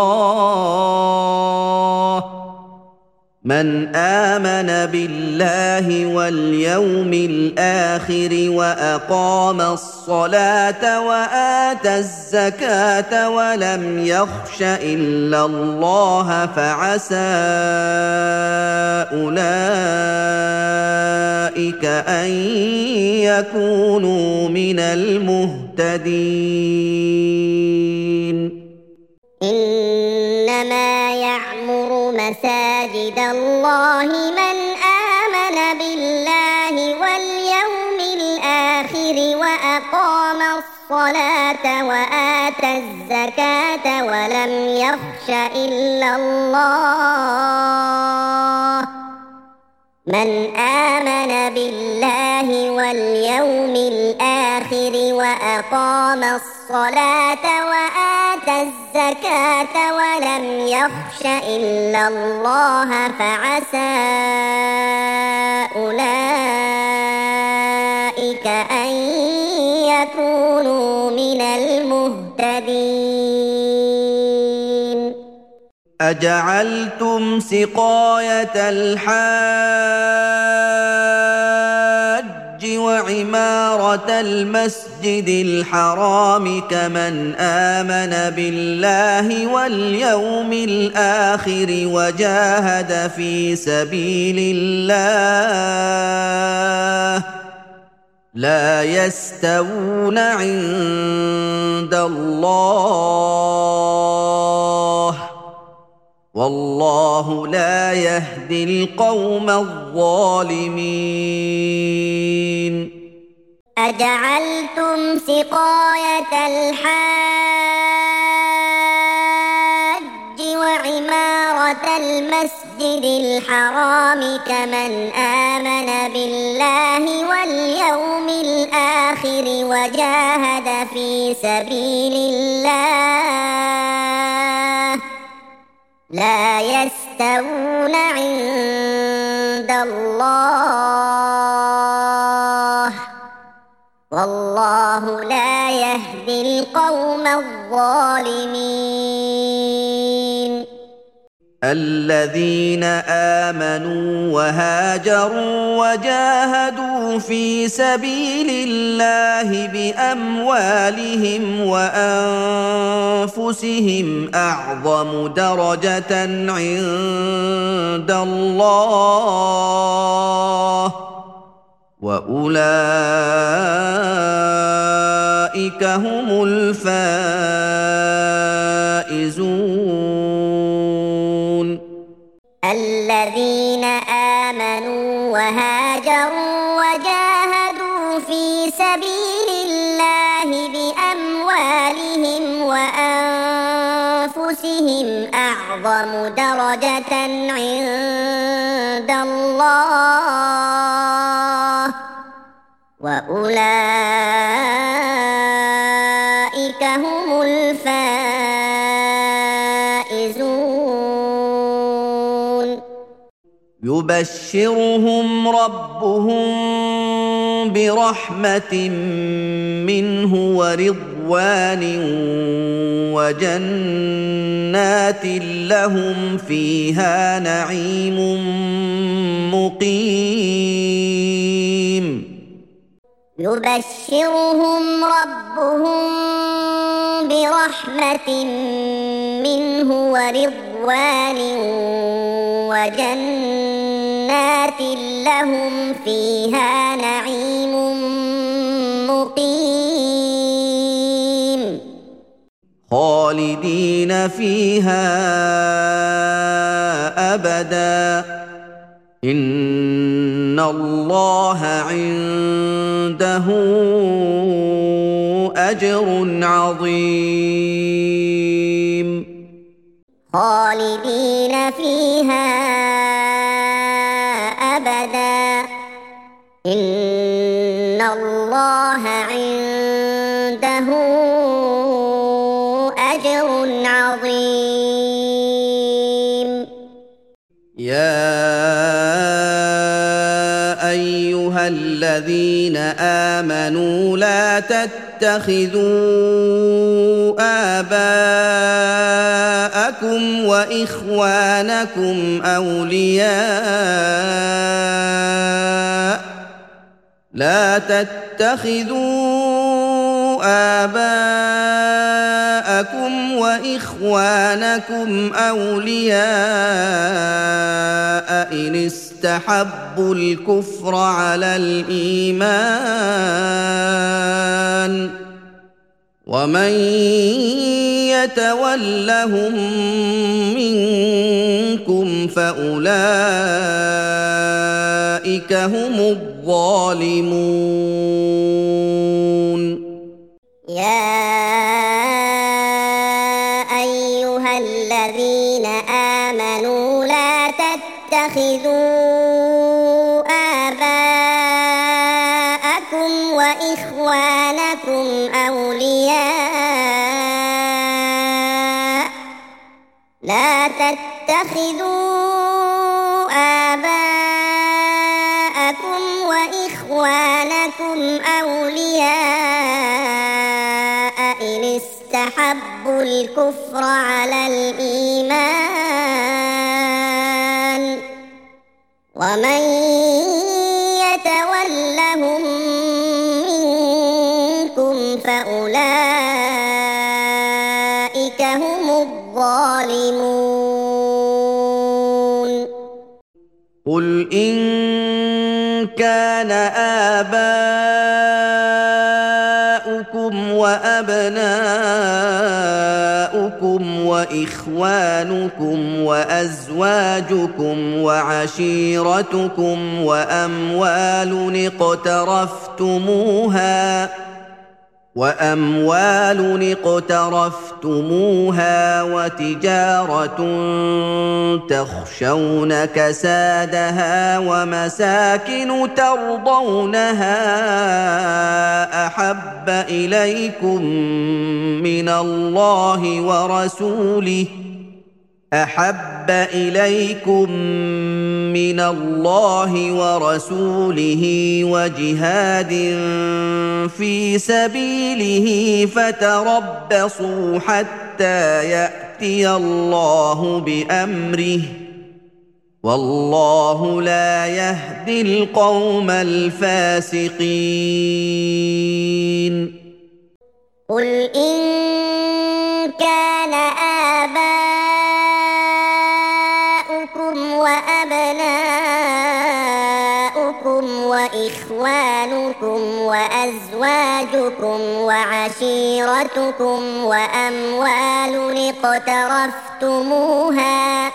الله من آمن بالله واليوم الآخر وأقام الصلاة وآتى الزكاة ولم يخش إلا الله فعسى أولئك أن يكونوا من المهتدين إنما يعمر مساجد الله من آمن بالله واليوم الآخر وأقام الصلاة وآتى الزكاة ولم يخش إلا الله من آمن بالله واليوم الآخر وأقام الصلاة وآتى الزكاة ولم يخش إلا الله فعسى أولئك أن يكونوا من المهتدين. أجعلتم سقاية الحاج وعمارة المسجد الحرام كمن آمن بالله واليوم الآخر وجاهد في سبيل الله لا يستوون عند الله والله لا يهدي القوم الظالمين. أجعلتم سقاية الحاج وعمارة المسجد الحرام كمن آمن بالله واليوم الآخر وجاهد في سبيل الله لا يستوون عند الله والله لا يهدي القوم الظالمين. الذين آمنوا وهاجروا وجاهدوا في سبيل الله بأموالهم وأنفسهم أعظم درجة عند الله وأولئك هم الفائزون. الذين آمنوا وهاجروا وجاهدوا في سبيل الله بأموالهم وأنفسهم أعظم درجة عند الله وأولئك هم الفائزون. يبشرهم ربهم برحمة منه ورضوان وجنات لهم فيها نعيم مقيم. يبشرهم ربهم برحمة منه ورضوان وجنات لهم فيها نعيم مقيم خالدين فيها أبدا إن الله عنده أجر عظيم. خالدين فيها أبدا إن الله عنده أجر عظيم. يا أيها الذين آمنوا لا تتخذوا آباءكم وإخوانكم أولياء لا تتخذوا آباءكم وإخوانكم أولياء إن استحبوا الكفر على الإيمان ومن يتولهم منكم فأولئك هم الظالمون. يا أيها الذين آمنوا لا تتخذوا وإخوانكم أولياء لا تتخذوا آباءكم وإخوانكم أولياء إن استحبوا الكفر على الإيمان ومن يتولهم منكم فأولئك هم الظالمون قل إن كان آباؤكم وأبناؤكم وإخوانكم وأزواجكم وعشيرتكم وأموال اقترفتموها وأموال اقترفتموها وتجارة تخشون كسادها ومساكن ترضونها أحب إليكم من الله ورسوله أحب إليكم من الله ورسوله وجهاد في سبيله فتربصوا حتى يأتي الله بأمره والله لا يهدي القوم الفاسقين قل إن كان آباؤكم وأبناؤكم وإخوانكم وأزواجكم وعشيرتكم وأموال اقترفتموها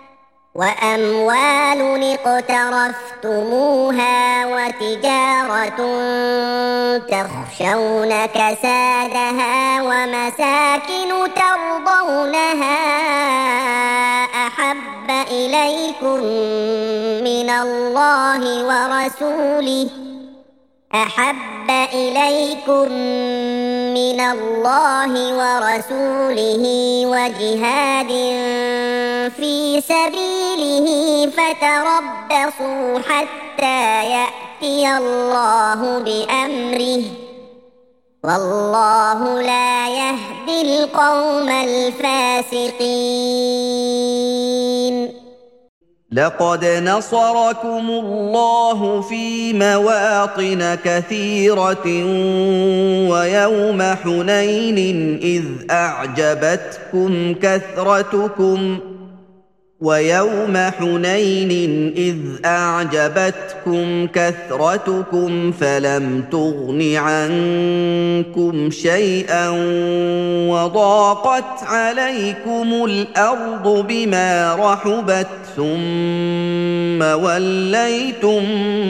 وأموال اقترفتموها وتجارة تخشون كسادها ومساكن ترضونها أحب إليكم من الله ورسوله أحب إليكم من الله ورسوله وجهاد في سبيله فتربصوا حتى يأتي الله بأمره والله لا يهدي القوم الفاسقين لقد نصركم الله في مواطن كثيرة ويوم حنين إذ أعجبتكم كثرتكم ويوم حنين إذ أعجبتكم كثرتكم فلم تغن عنكم شيئا وضاقت عليكم الأرض بما رحبت ثم وليتم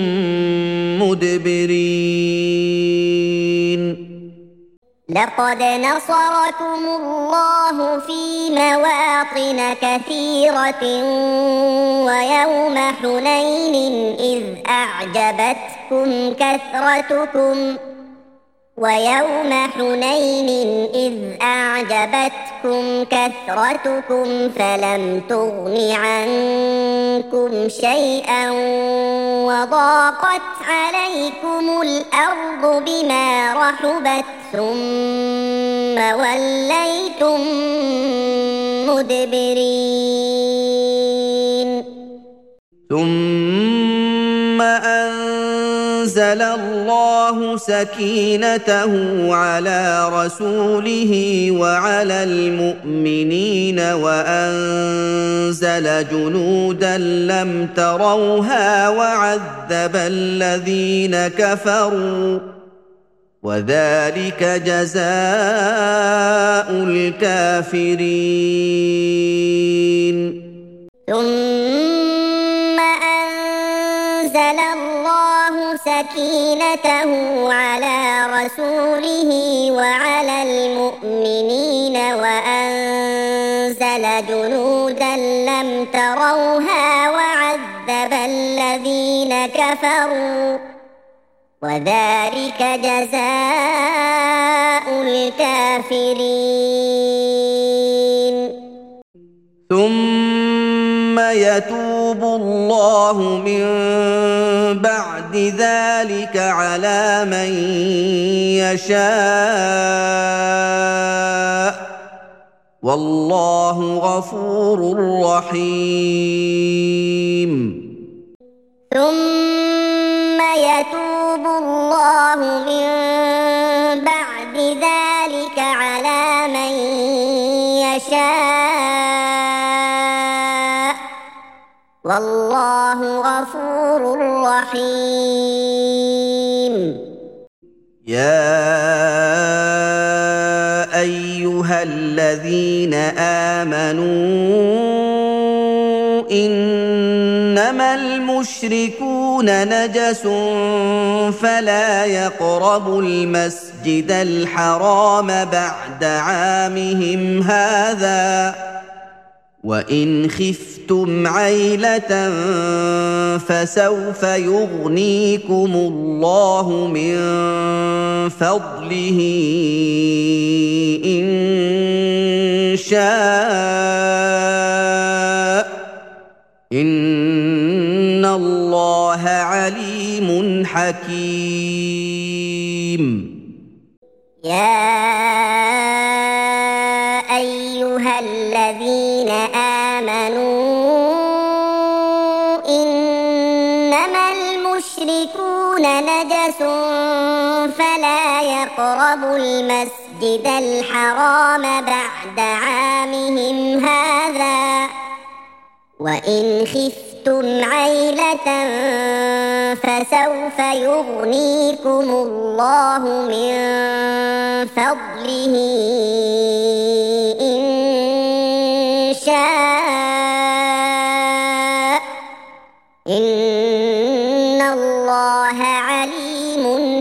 مدبرين لقد نصركم الله في مواطن كثيرة ويوم حنين إذ أعجبتكم كثرتكم ويوم حنين إذ أعجبتكم كثرتكم فلم تغن عنكم شيئا وضاقت عليكم الأرض بما رحبت ثم وليتم مدبرين ثم أنزل الله سكينته على رسوله وعلى المؤمنين وأنزل جنودا لم تروها وعذب الذين كفروا وذلك جزاء الكافرين ثم أنزل الله سكينته على رسوله وعلى المؤمنين وأنزل جنودا لم تروها وعذب الذين كفروا وذلك جزاء الكافرين. ثم يتوب الله من بعد ذلك على من يشاء والله غفور رحيم. ثم يتوب الله من بعد ذلك على من يشاء والله غفور رحيم. يا أيها الذين آمنوا إنما المشركون نجس فلا يقربوا المسجد الحرام بعد عامهم هذا وإن خفتم عيلة فسوف يغنيكم الله من فضله إن شاء إن الله عليم حكيم. يا أيها الذين آمنوا إنما المشركون نجس فلا يقربوا المسجد الحرام بعد عامهم هذا وإن خفتم عيلة فسوف يغنيكم الله من فضله إن شاء إن الله عليم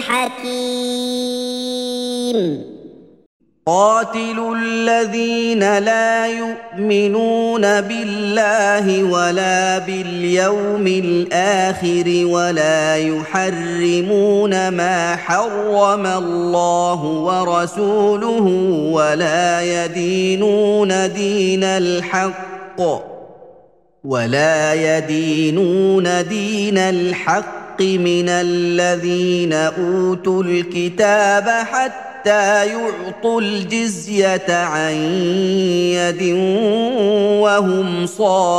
حكيم. قاتلوا الذين لا يؤمنون بالله ولا باليوم الآخر ولا يحرمون ما حرم الله ورسوله ولا يدينون دين الحق ولا يدينون دين الحق من الذين أوتوا الكتاب حتى حتى يعطوا الجزية عن يد وهم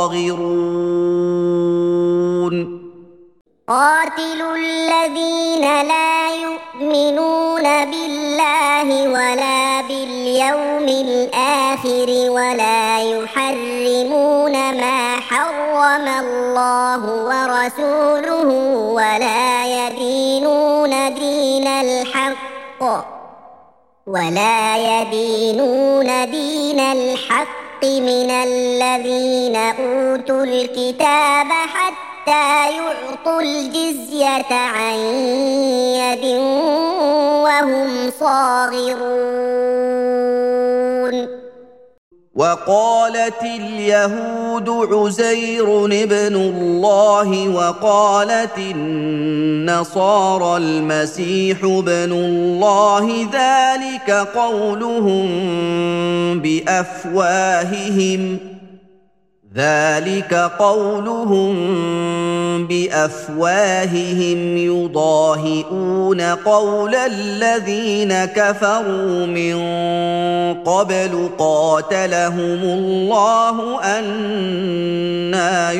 صاغرون. قاتلوا الذين لا يؤمنون بالله ولا باليوم الآخر ولا يحرمون ما حرم الله ورسوله ولا يدينون دين الحق ولا يدينون دين الحق من الذين أوتوا الكتاب حتى يعطوا الجزية عن يد وهم صاغرون. وقالت اليهود عزير ابن الله وقالت النصارى المسيح ابن الله ذلك قولهم بأفواههم ذلك قولهم بأفواههم يضاهئون قول الذين كفروا من قبل قاتلهم الله أنى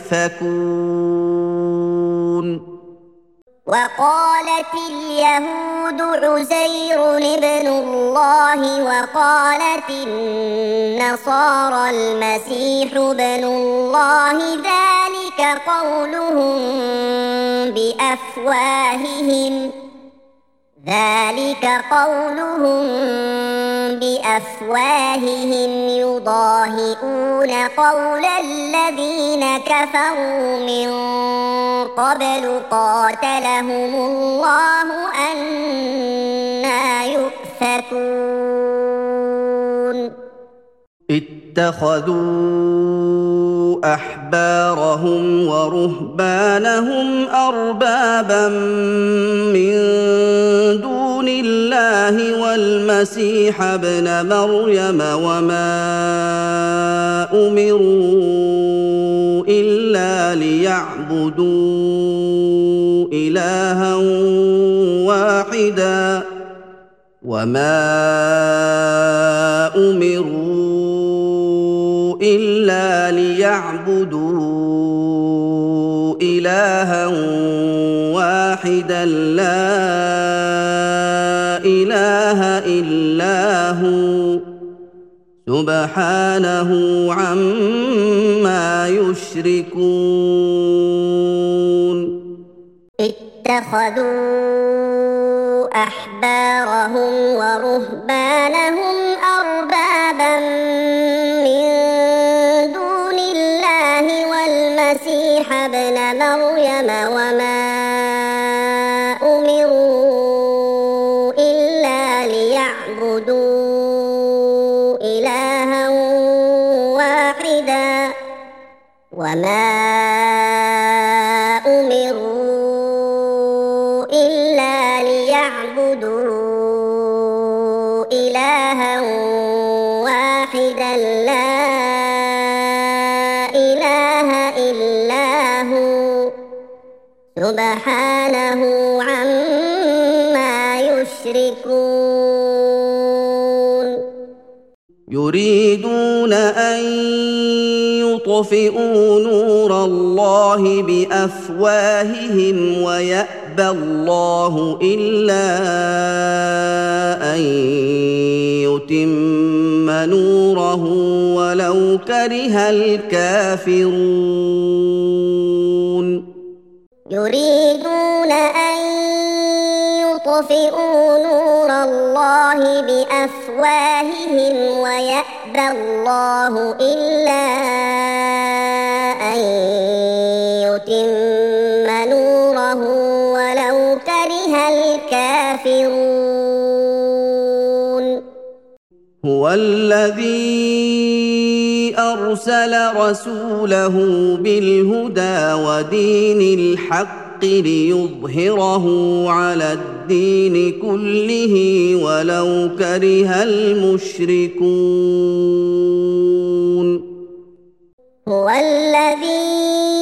يؤفكون. وقالت اليهود عزير ابن الله وقالت النصارى المسيح ابن الله ذلك قولهم بأفواههم ذلك قولهم بأفواههم يضاهئون قول الذين كفروا من قبل قاتلهم الله أنى يؤفكون. اتخذوا أحبارهم ورهبانهم أربابا من دون الله والمسيح ابن مريم وما أمروا إلا ليعبدوا إلها واحدا وما أمروا إلا ليعبدوا إلها واحدا لا إله إلا هو سبحانه عما يشركون اتخذوا أحبارهم ورهبانهم أربابا من دون الله والمسيح ابن مريم وما أمروا إلا ليعبدوا إلها واحدا وما أمروا إلا ليعبدوا إلها واحدا لا إله إلا هو سبحانه عما يشركون يريدون أن يطفئوا نور الله بأفواههم ويأبى الله إلا أن يتم نوره ولو كره الكافرون يريدون أن يطفئوا نور الله بأفواههم ويأبى الله إلا أن يتم نوره ولو كره الكافرون هو الذي أرسل رسوله بالهدى ودين الحق ليظهره على الدين كله ولو كره المشركون هو الذي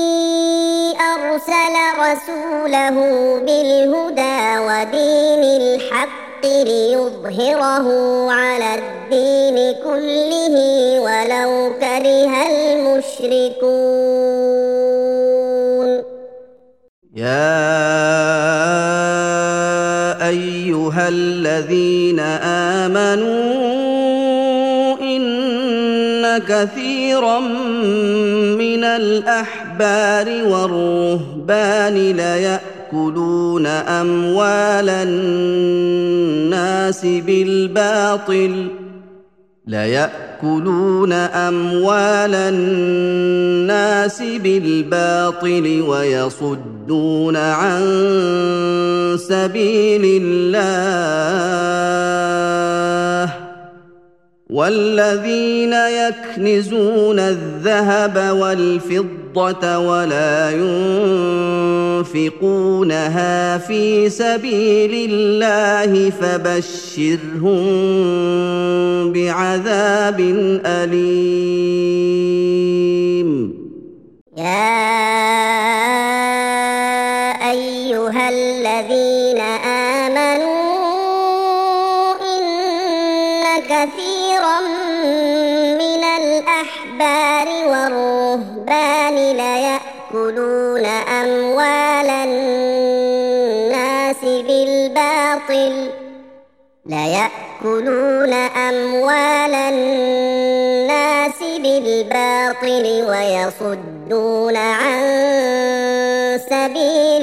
أرسل رسوله بالهدى ودين الحق ليظهره على الدين كله ولو كره المشركون يا أيها الذين آمنوا إن كثيرا من الأحبار والرهبان ليأكلون أموال الناس بالباطل ليأكلون أموال الناس بالباطل ويصدون عن سبيل الله والذين يكنزون الذهب والفضة ولا ينفقونها في سبيل الله فبشرهم بعذاب أليم يا أيها الذين آمنوا كثيرا من الأحبار والرهبان ليأكلون أموال الناس بالباطل ليأكلون أموال الناس بالباطل ويصدون عن سبيل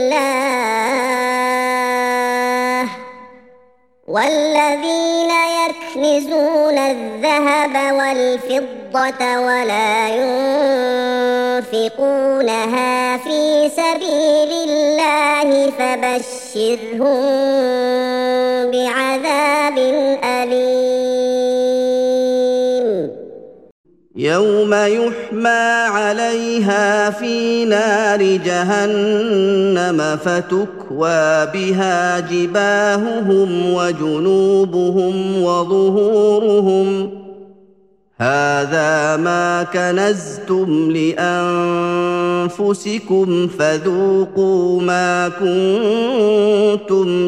الله والذين يكنزون الذهب والفضة ولا ينفقونها في سبيل الله فبشرهم بعذاب أليم يوم يحمى عليها في نار جهنم فتكوى بها جباههم وجنوبهم وظهورهم هذا ما كنزتم لأنفسكم فذوقوا ما كنتم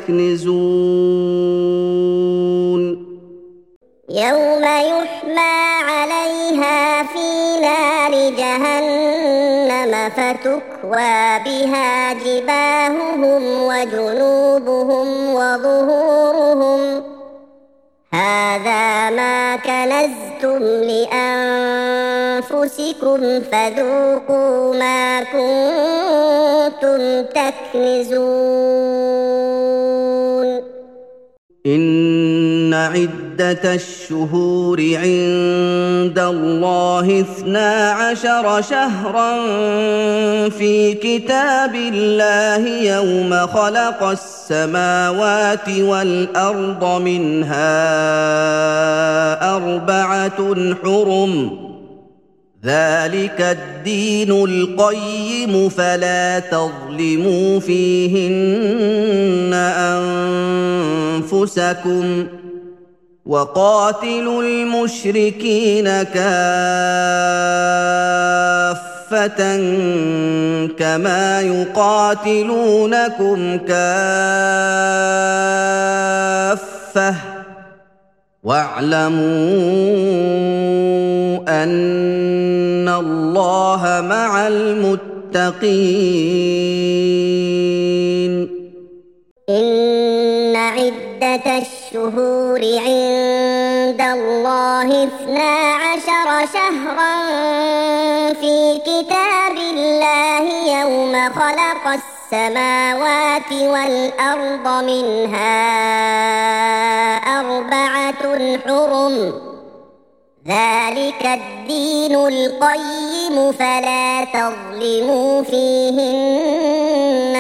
تكنزون يوم يحمى عليها في نار جهنم فتكوى بها جباههم وجنوبهم وظهورهم هذا ما كنزتم لأنفسكم فذوقوا ما كنتم تكنزون إن عدة الشهور عند الله اثنا عشر شهرا في كتاب الله يوم خلق السماوات والأرض منها أربعة حرم ذلك الدين القيم فلا تظلموا فيهن أنفسكم وقاتلوا المشركين كافة كما يقاتلونكم كافة واعلموا أن الله مع المتقين إن عدة الشهور عند الله اثنا عشر شهرا في كتاب الله يوم خلق السماوات والأرض منها أربعة حرم ذلك الدين القيم فلا تظلموا فيهن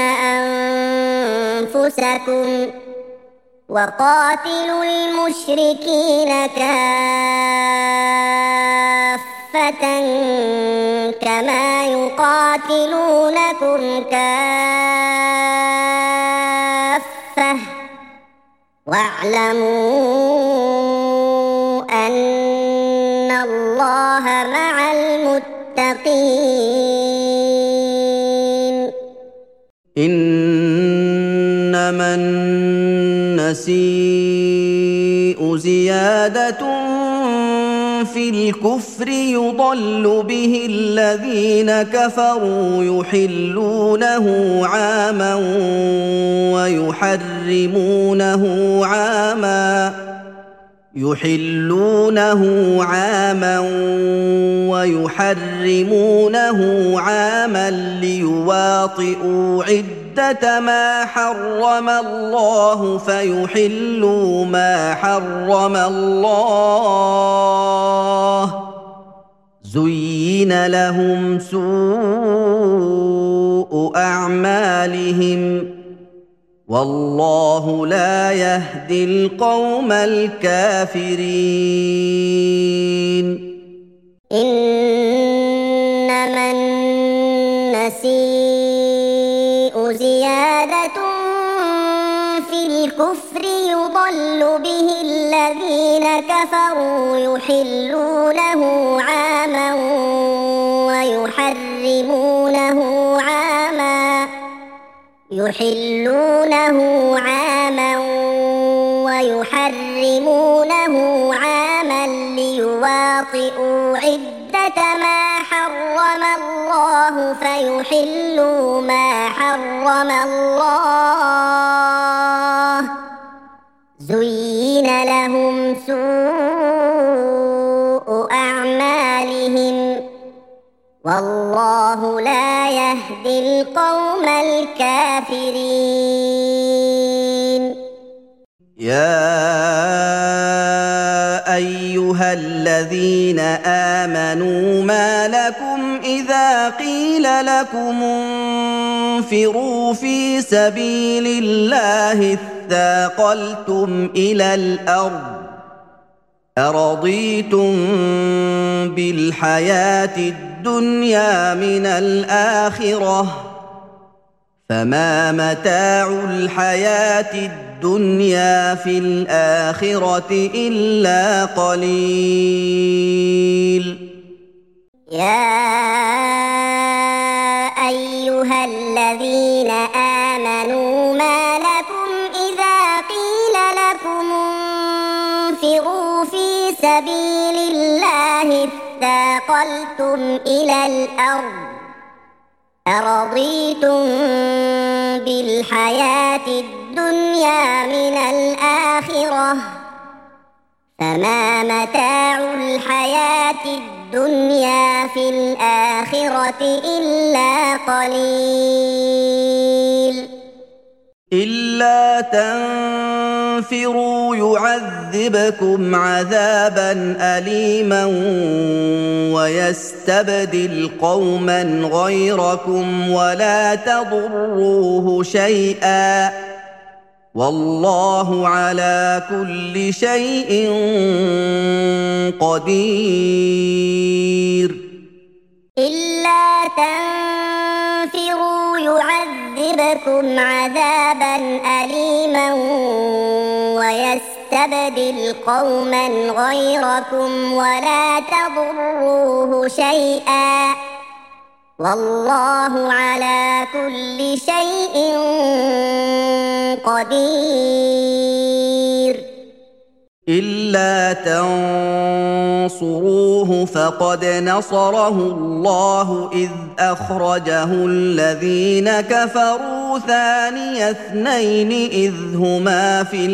أنفسكم وقاتلوا المشركين كافة كما يقاتلونكم كافة واعلموا أن الله مع المتقين إنما النسيء زيادة في الكفر يضل به الذين كفروا يحلونه عاما ويحرمونه عاما يحلونه عاما ويحرمونه عاما ليواطئوا عدة ما حرم الله فيحلوا ما حرم الله زين لهم سوء أعمالهم والله لا يهدي القوم الكافرين إنما النسيء زيادة في الكفر يضل به الذين كفروا يحلونه عاما ويحرمونه عاما يحلونه عاما ويحرمونه عاما ليواطئوا عدة ما حرم الله فيحلوا ما حرم الله زين لهم سوء أعمالهم والله لا يهدي القوم الكافرين يا أيها الذين آمنوا ما لكم إذا قيل لكم انفروا في سبيل الله اثاقلتم إلى الأرض أرضيتم بالحياة الدنيا من الآخرة فما متاع الحياة الدنيا في الآخرة إلا قليل. يا أيها الذين آمنوا ما لكم إذا قيل لكم انفروا في سبيل الله اثاقلتم إلى الأرض أرضيتم بالحياة الدنيا من الآخرة فما متاع الحياة الدنيا في الآخرة إلا قليل. إلا تنفروا يعذبكم عذابا أليما ويستبدل قوما غيركم ولا تضروه شيئا والله على كل شيء قدير. إلا تنفروا يعذبكم عذابا أليما ويستبدل قوما غيركم ولا تضروه شيئا والله على كل شيء قدير. إلا تنصروه فقد نصره الله إذ أخرجه الذين كفروا ثاني اثنين إذ هما في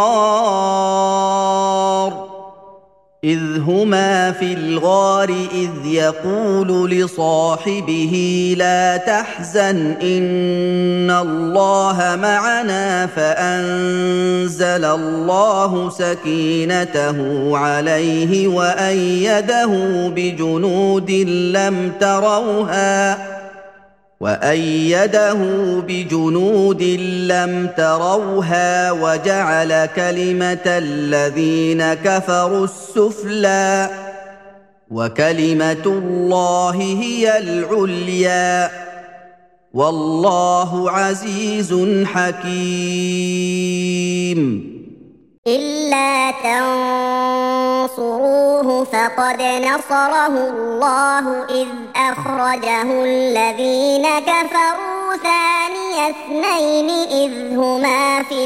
الغار إذ هما في الغار إذ يقول لصاحبه لا تحزن إن الله معنا فأنزل الله سكينته عليه وأيده بجنود لم تروها وأيده بجنود لم تروها وجعل كلمة الذين كفروا السفلى وكلمة الله هي العليا والله عزيز حكيم. إلا تنصروه فقد نصره الله إذ أخرجه الذين كفروا ثاني اثنين إذ هما في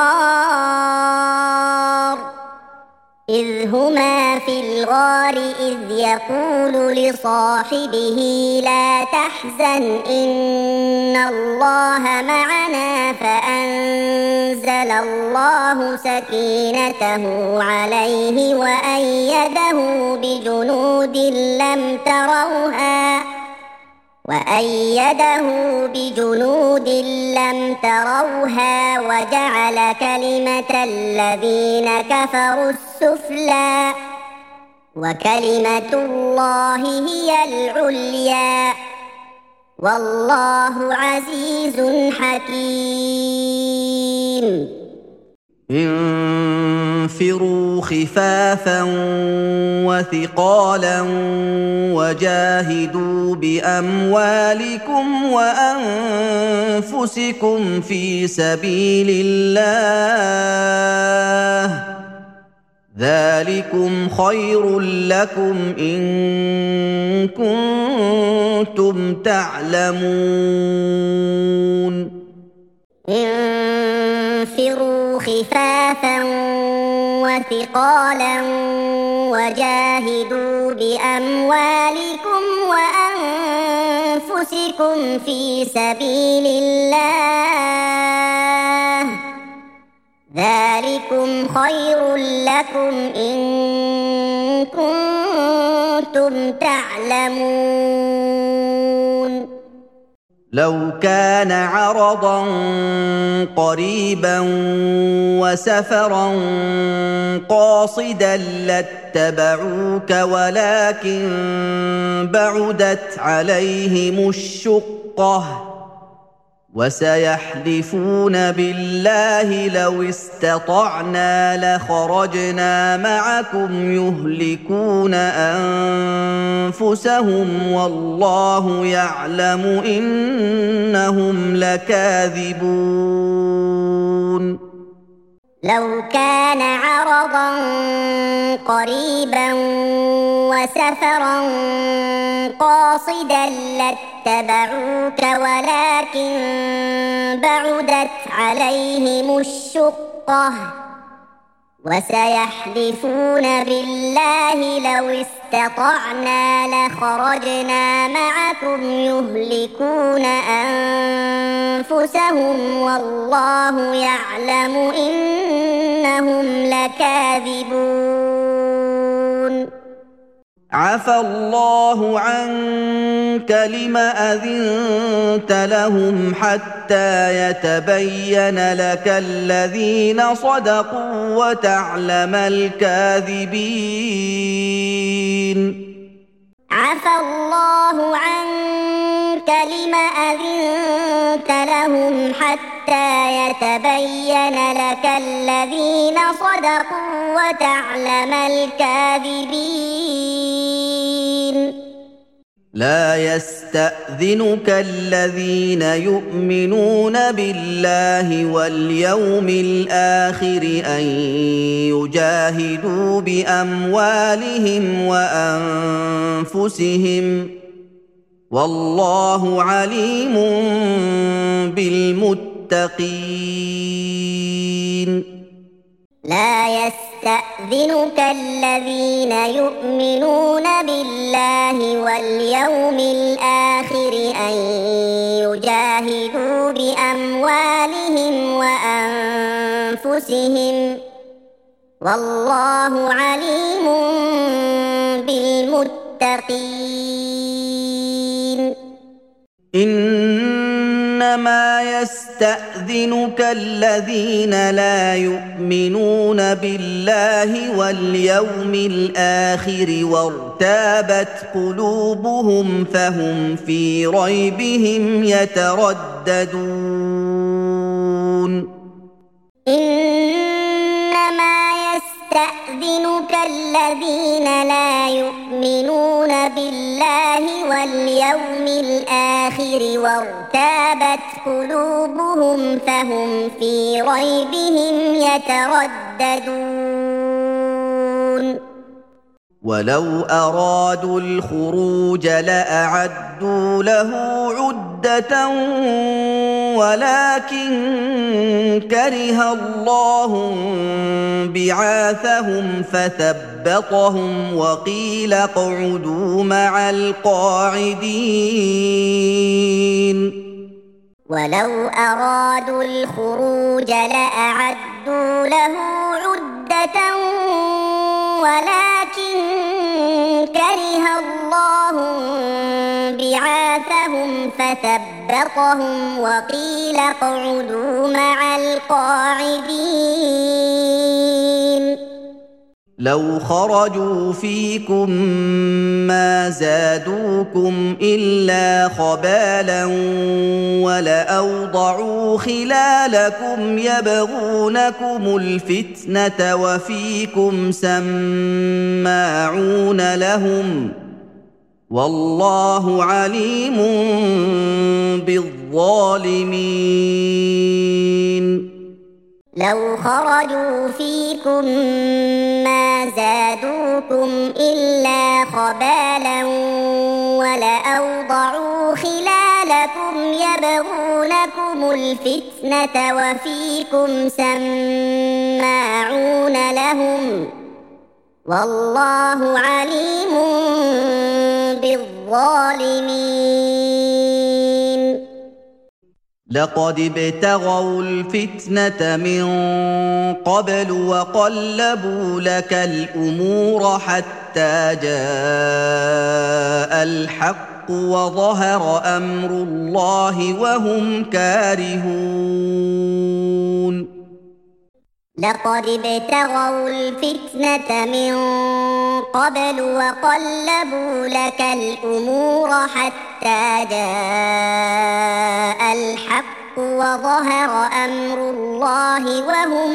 الغار إذ هما في الغار إذ يقول لصاحبه لا تحزن إن الله معنا فأنزل الله سكينته عليه وأيده بجنود لم تروها وأيده بجنود لم تروها وجعل كلمة الذين كفروا السفلى وكلمة الله هي العليا والله عزيز حكيم. انفروا خفافا وثقالا وجاهدوا بأموالكم وأنفسكم في سبيل الله ذلكم خير لكم إن كنتم تعلمون. انفروا خفافا وثقالا وجاهدوا بأموالكم وأنفسكم في سبيل الله ذلكم خير لكم إن كنتم تعلمون. لو كان عرضا قريبا وسفرا قاصدا لاتبعوك ولكن بعدت عليهم الشقة وسيحلفون بالله لو استطعنا لخرجنا معكم يهلكون أنفسهم والله يعلم إنهم لكاذبون لو كان عرضا قريبا وسفرا قاصدا لاتبعوك ولكن بعدت عليهم الشقة وسيحلفون بالله لو استطعنا لخرجنا معكم يهلكون أنفسهم والله يعلم إنهم لكاذبون عفى الله عنك لم أذنت لهم حتى يتبين لك الذين صدقوا وتعلم الكاذبين عفى الله عنك لم أذنت لهم حتى يتبين لك الذين صدقوا وتعلم الكاذبين لا يستأذنك الذين يؤمنون بالله واليوم الآخر أن يجاهدوا بأموالهم وأنفسهم والله عليم بالمتقين لا يستأذنك الذين يؤمنون بالله واليوم الآخر أن يجاهدوا بأموالهم وأنفسهم والله عليم بالمتقين إنما يستأذنك الذين لا يؤمنون بالله واليوم الآخر وارتابت قلوبهم فهم في ريبهم يترددون إنما يستأذنك الذين لا يؤمنون بالله واليوم الآخر وارتابت قلوبهم فهم في ريبهم يترددون ولو أرادوا الخروج لأعدوا له عدة ولكن كره الله بعاثهم فثبطهم وقيل اقعدوا مع القاعدين ولو أرادوا الخروج لأعدوا له عدة ولكن كره الله بعاثهم فثبطهم وقيل اقعدوا مع القاعدين لو خرجوا فيكم ما زادوكم إلا خبالا ولأوضعوا خلالكم يبغونكم الفتنة وفيكم سماعون لهم والله عليم بالظالمين لو خرجوا فيكم ما زادوكم إلا خبالا ولأوضعوا خلالكم يبغونكم الفتنة وفيكم سماعون لهم والله عليم بالظالمين لقد ابتغوا الفتنة من قبل وقلبوا لك الأمور حتى جاء الحق وظهر أمر الله وهم كارهون لقد ابتغوا الفتنة من قبل وقلبوا لك الأمور حتى جاء الحق وظهر أمر الله وهم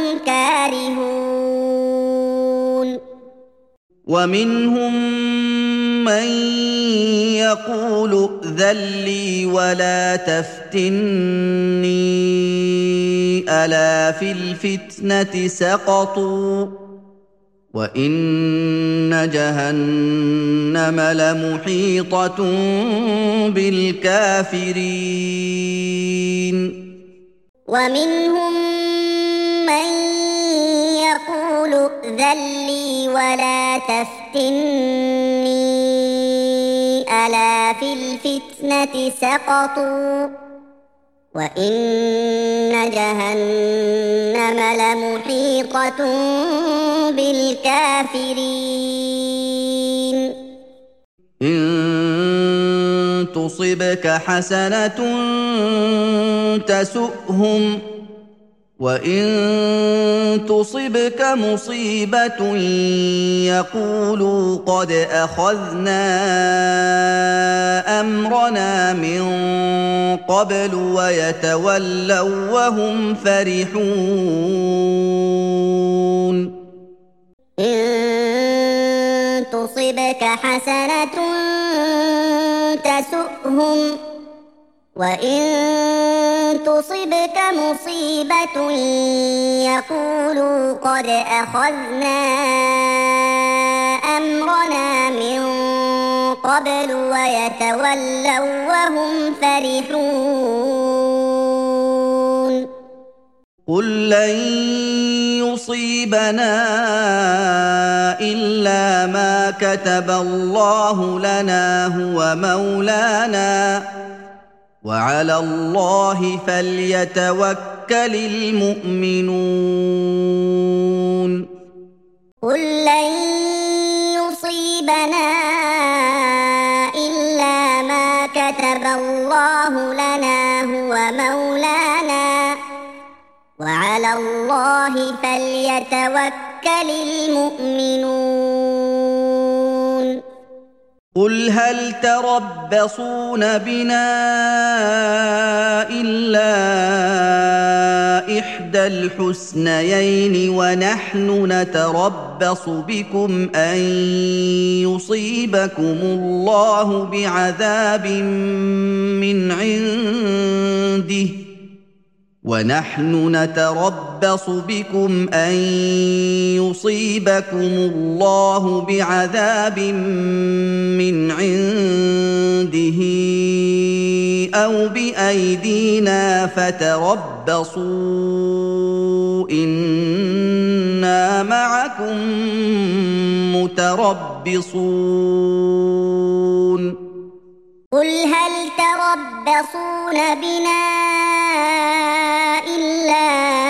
كارهون ومنهم من يقول ائذن لي ولا تفتني ألا في الفتنة سقطوا وإن جهنم لمحيطة بالكافرين ومنهم من يقول ائذن لي ولا تفتني ألا في الفتنة سقطوا وإن جهنم لمحيطة بالكافرين إن تصبك حسنة تسؤهم وإن تصبك مصيبة يقولوا قد أخذنا أمرنا من قبل ويتولوا وهم فرحون إن تصبك حسنة تسؤهم وإن تصبك مصيبة يقولوا قد أخذنا أمرنا من قبل ويتولوا وهم فرحون قل لن يصيبنا إلا ما كتب الله لنا هو مولانا وعلى الله فليتوكل المؤمنون قل لن يصيبنا إلا ما كتب الله لنا هو مولانا وعلى الله فليتوكل المؤمنون قل هل تربصون بنا إلا إحدى الحسنيين ونحن نتربص بكم أن يصيبكم الله بعذاب من عنده ونحن نتربص بكم أن يصيبكم الله بعذاب من عنده أو بأيدينا فتربصوا إنا معكم متربصون قل هل تربصون بنا إلا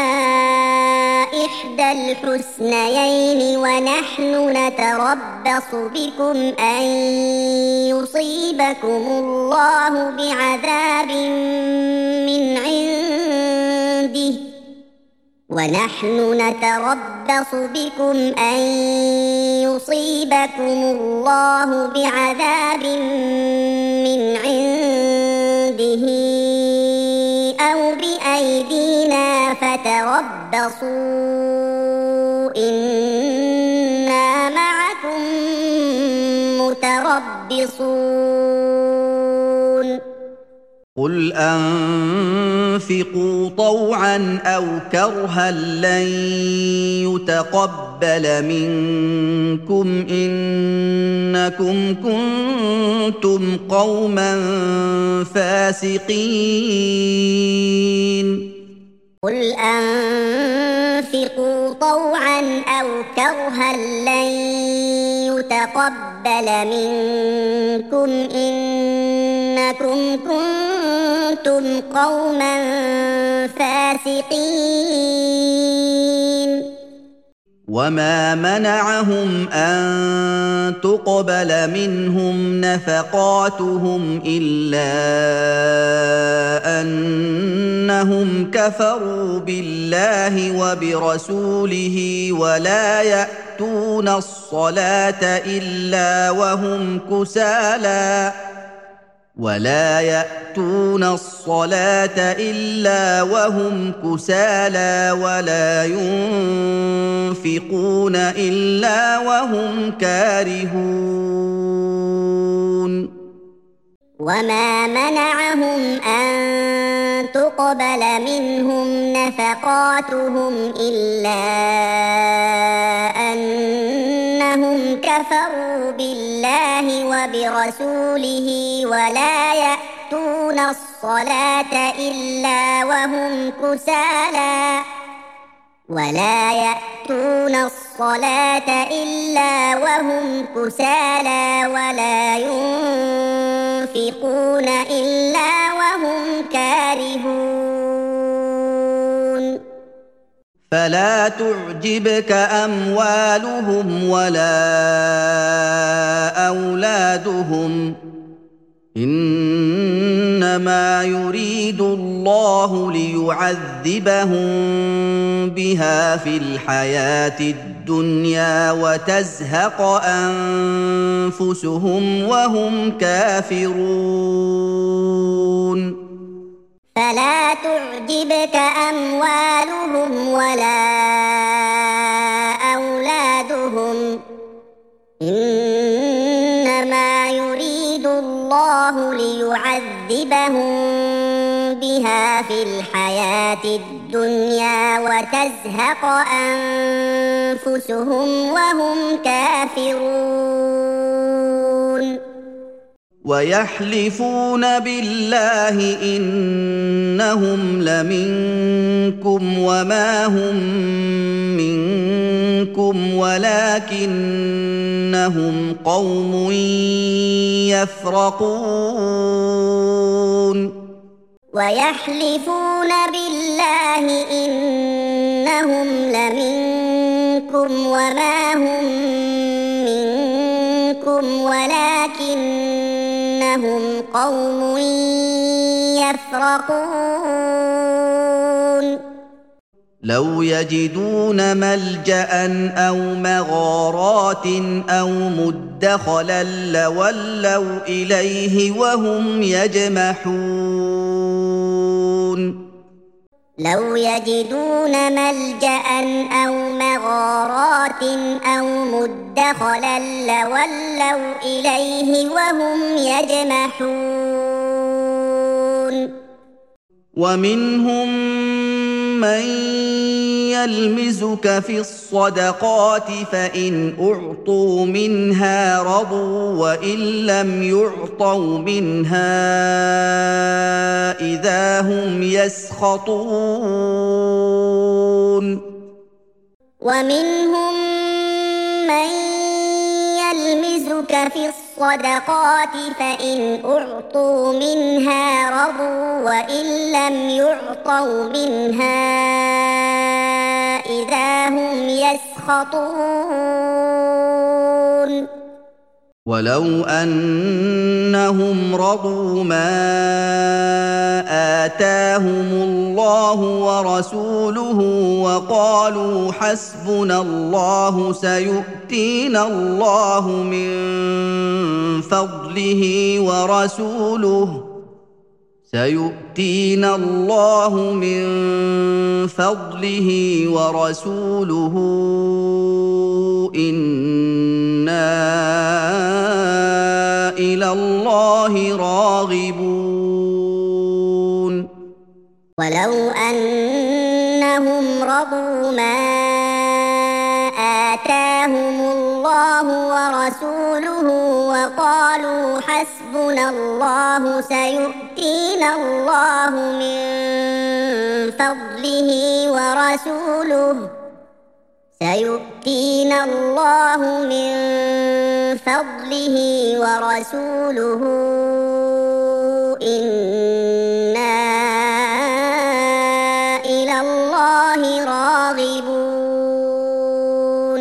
إحدى الحسنيين ونحن نتربص بكم أن يصيبكم الله بعذاب من عنده ونحن نتربص بكم أن يصيبكم الله بعذاب من عنده أو بأيدينا فتربصوا إنا معكم متربصون قل أنفقوا طوعا أو كرها لن يتقبل منكم إنكم كنتم قوما فاسقين قل أنفقوا طوعا أو كرها لن يتقبل منكم إنكم كنتم قوما فاسقين وما منعهم أن تقبل منهم نفقاتهم إلا أنهم كفروا بالله وبرسوله ولا يأتون الصلاة إلا وهم كسالى ولا يأتون الصلاة إلا وهم كسالى ولا ينفقون إلا وهم كارهون وما منعهم أن تقبل منهم نفقاتهم إلا أنهم كفروا بالله وبرسوله ولا يأتون الصلاة إلا وهم كسالى ولا يأتون الصلاة إلا وهم كسالى ولا ينفقون إلا وهم كارهون فلا تعجبك أموالهم ولا أولادهم إنما يريد الله ليعذبهم بها في الحياة الدنيا وتزهق أنفسهم وهم كافرون فلا تعجبك أموالهم ولا أولادهم إنما يريد الله ليعذبهم بها في الحياة الدنيا وتزهق أنفسهم وهم كافرون ويحلفون بالله إنهم لمنكم وما هم منكم ولكنهم قوم يفرقون ويحلفون بالله إنهم لمنكم وما هم منكم ولكنهم قوم يفرقون لو يجدون ملجأ أو مغارات أو مدخلا لولوا إليه وهم يجمحون لو يجدون ملجأ أو مغارات أو مدخلا لولوا إليه وهم يجمحون ومنهم من يلمزك في الصدقات فإن أعطوا منها رضوا وإن لم يعطوا منها إذا هم يسخطون ومنهم من يلمزك في الصدقات فإن أعطوا منها رضوا وإن لم يعطوا منها إذا هم يسخطون ولو أنهم رضوا ما آتاهم الله ورسوله وقالوا حسبنا الله سيؤتينا الله من فضله ورسوله سيؤتينا الله من فضله ورسوله إنا إلى الله راغبون ولو أنهم رضوا ما آتاهم الله ورسوله وقالوا حسبنا الله سيؤتينا الله من فضله ورسوله سيؤتينا الله من فضله ورسوله إنا إلى الله راغبون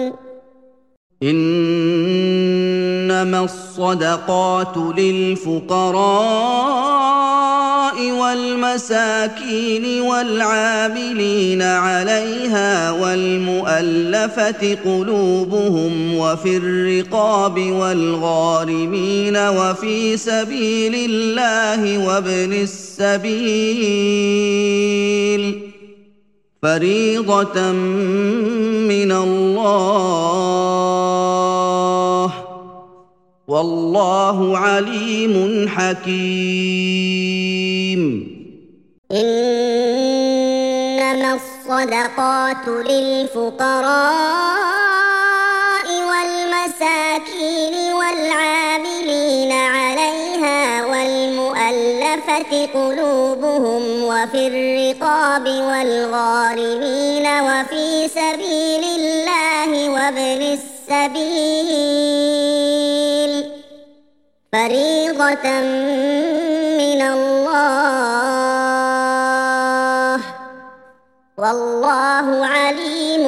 إنما الصدقات للفقراء والمساكين والعاملين عليها والمؤلفة قلوبهم وفي الرقاب والغارمين وفي سبيل الله وابن السبيل فريضة من الله والله عليم حكيم. إنما الصدقات للفقراء والمساكين والعاملين عليها والمؤلفة قلوبهم وفي الرقاب والغارمين وفي سبيل الله وابن السبيل فريضة من الله والله عليم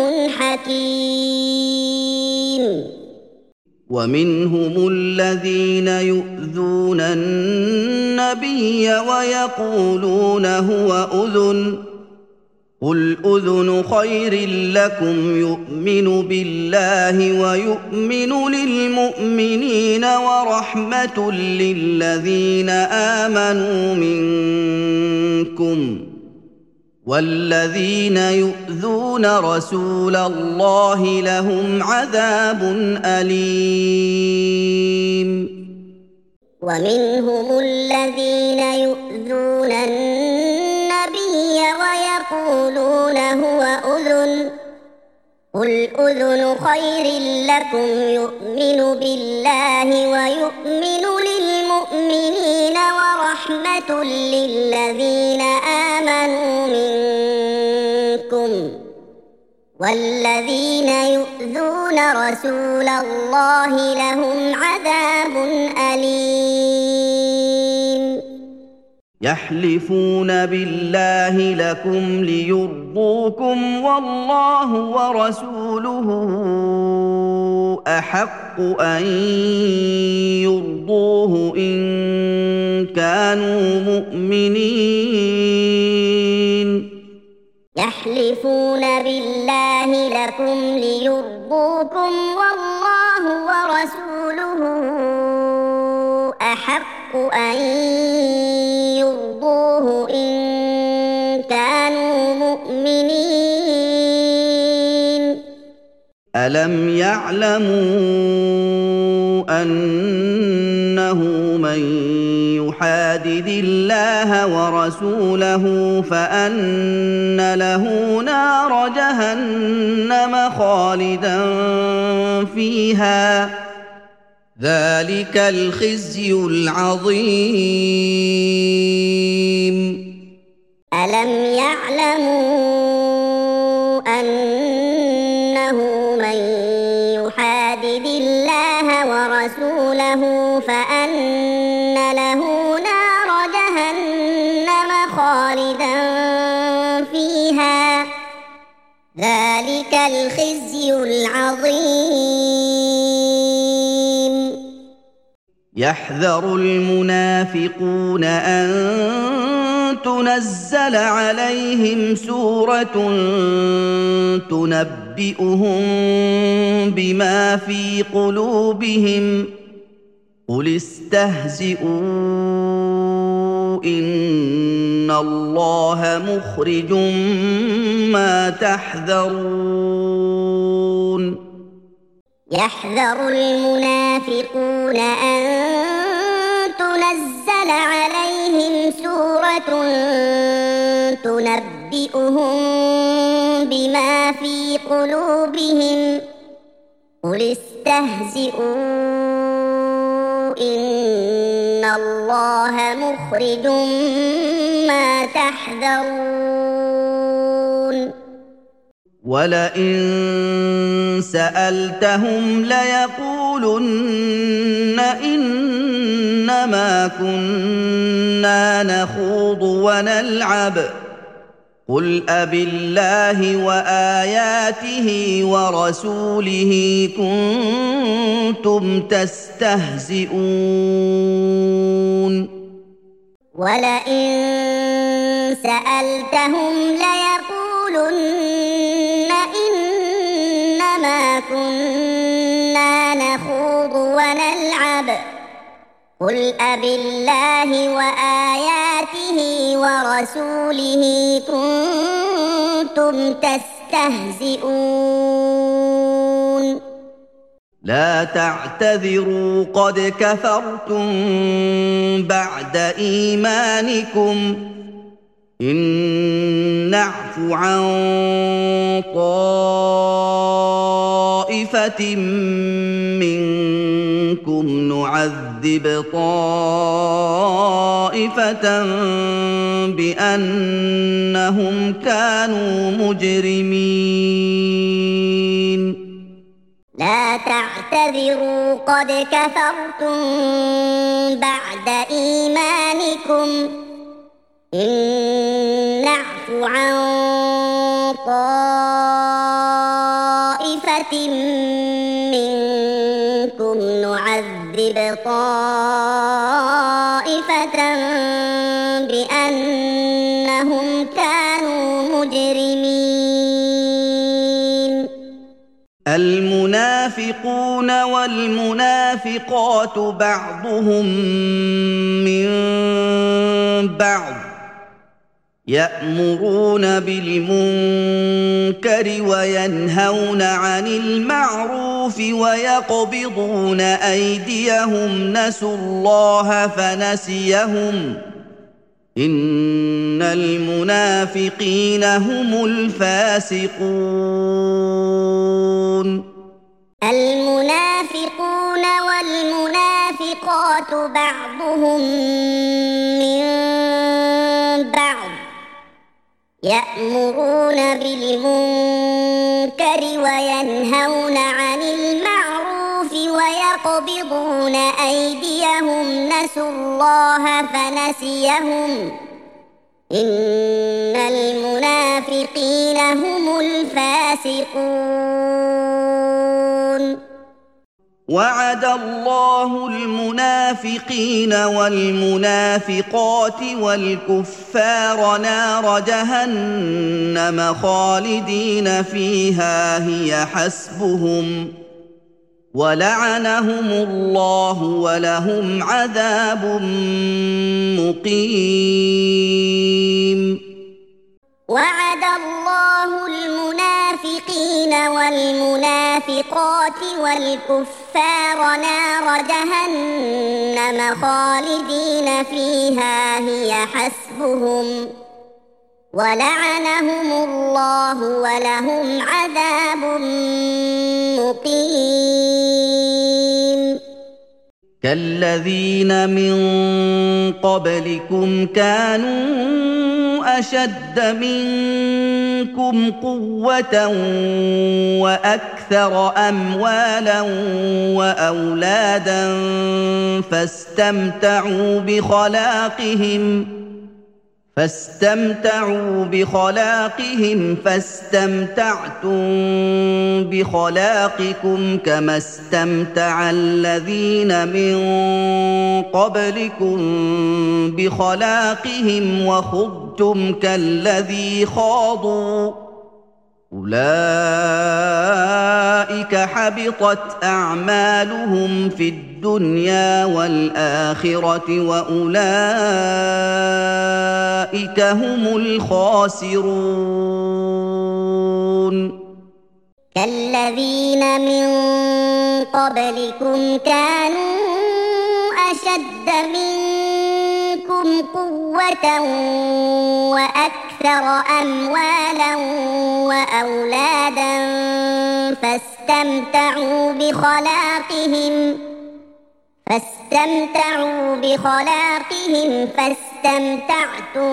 حكيم. ومنهم الذين يؤذون النبي ويقولون هو أذن قل أذن خير لكم يؤمن بالله ويؤمن للمؤمنين ورحمة للذين آمنوا منكم والذين يؤذون رسول الله لهم عذاب أليم. ومنهم الذين يؤذون النبي ويقولون هو أذن قل أذن خير لكم يؤمن بالله ويؤمن للمؤمنين ورحمة للذين آمنوا منكم والذين يؤذون رسول الله لهم عذاب أليم. يحلفون بالله لكم ليرضوكم والله ورسوله أحق أن يرضوه إن كانوا مؤمنين. يحلفون بالله لكم ليرضوكم والله ورسوله أحق أن يرضوه إن كانوا مؤمنين. ألم يعلموا أنه من يحادد الله ورسوله فأن له نار جهنم خالدا فيها ذلك الخزي العظيم. ألم يعلموا أنه من يحادد الله ورسوله فأن له نار جهنم خالدا فيها ذلك الخزي العظيم. يحذر المنافقون أن تنزل عليهم سورة تنبئهم بما في قلوبهم قل استهزئوا إن الله مخرج ما تحذرون. يحذر المنافقون أن تنزل عليهم سورة تنبئهم بما في قلوبهم قل استهزئوا إن الله مخرج ما تحذرون. ولئن سألتهم ليقولن إنما كنا نخوض ونلعب قل أبالله وآياته ورسوله كنتم تستهزئون. ولئن سألتهم ليقولن إنما كنا نخوض ونلعب قل أبالله وآياته ورسوله كنتم تستهزئون لا تعتذروا قد كفرتم بعد إيمانكم إن نعف عن طائفة منكم نعذب طائفة بأنهم كانوا مجرمين لا تعتذروا قد كفرتم بعد إيمانكم إن نعف عن طائفة منكم نعذب طائفة بأنهم كانوا مجرمين المنافقون والمنافقات بعضهم من بعض يأمرون بالمنكر وينهون عن المعروف ويقبضون أيديهم نسوا الله فنسيهم إن المنافقين هم الفاسقون المنافقون والمنافقات بعضهم من بعض يأمرون بالمنكر وينهون عن المعروف ويقبضون أيديهم نسوا الله فنسيهم إن المنافقين هم الفاسقون وعد الله المنافقين والمنافقات والكفار نار جهنم خالدين فيها هي حسبهم ولعنهم الله ولهم عذاب مقيم وعد الله المنافقين والمنافقات والكفار نار جهنم خالدين فيها هي حسبهم ولعنهم الله ولهم عذاب مقيم كالذين من قبلكم كانوا أشد منكم قوة وأكثر أموالا وأولادا فاستمتعوا بخلاقهم فاستمتعوا بخلاقهم فاستمتعتم بخلاقكم كما استمتع الذين من قبلكم بخلاقهم وخضتم كالذي خاضوا أولئك حبطت أعمالهم في الدنيا والآخرة وأولئك هم الخاسرون كالذين من قبلكم كانوا أشد منكم قوة وأكثر أموالا وأولادا فاستمتعوا بخلاقهم فاستمتعوا بخلاقهم فاستمتعتم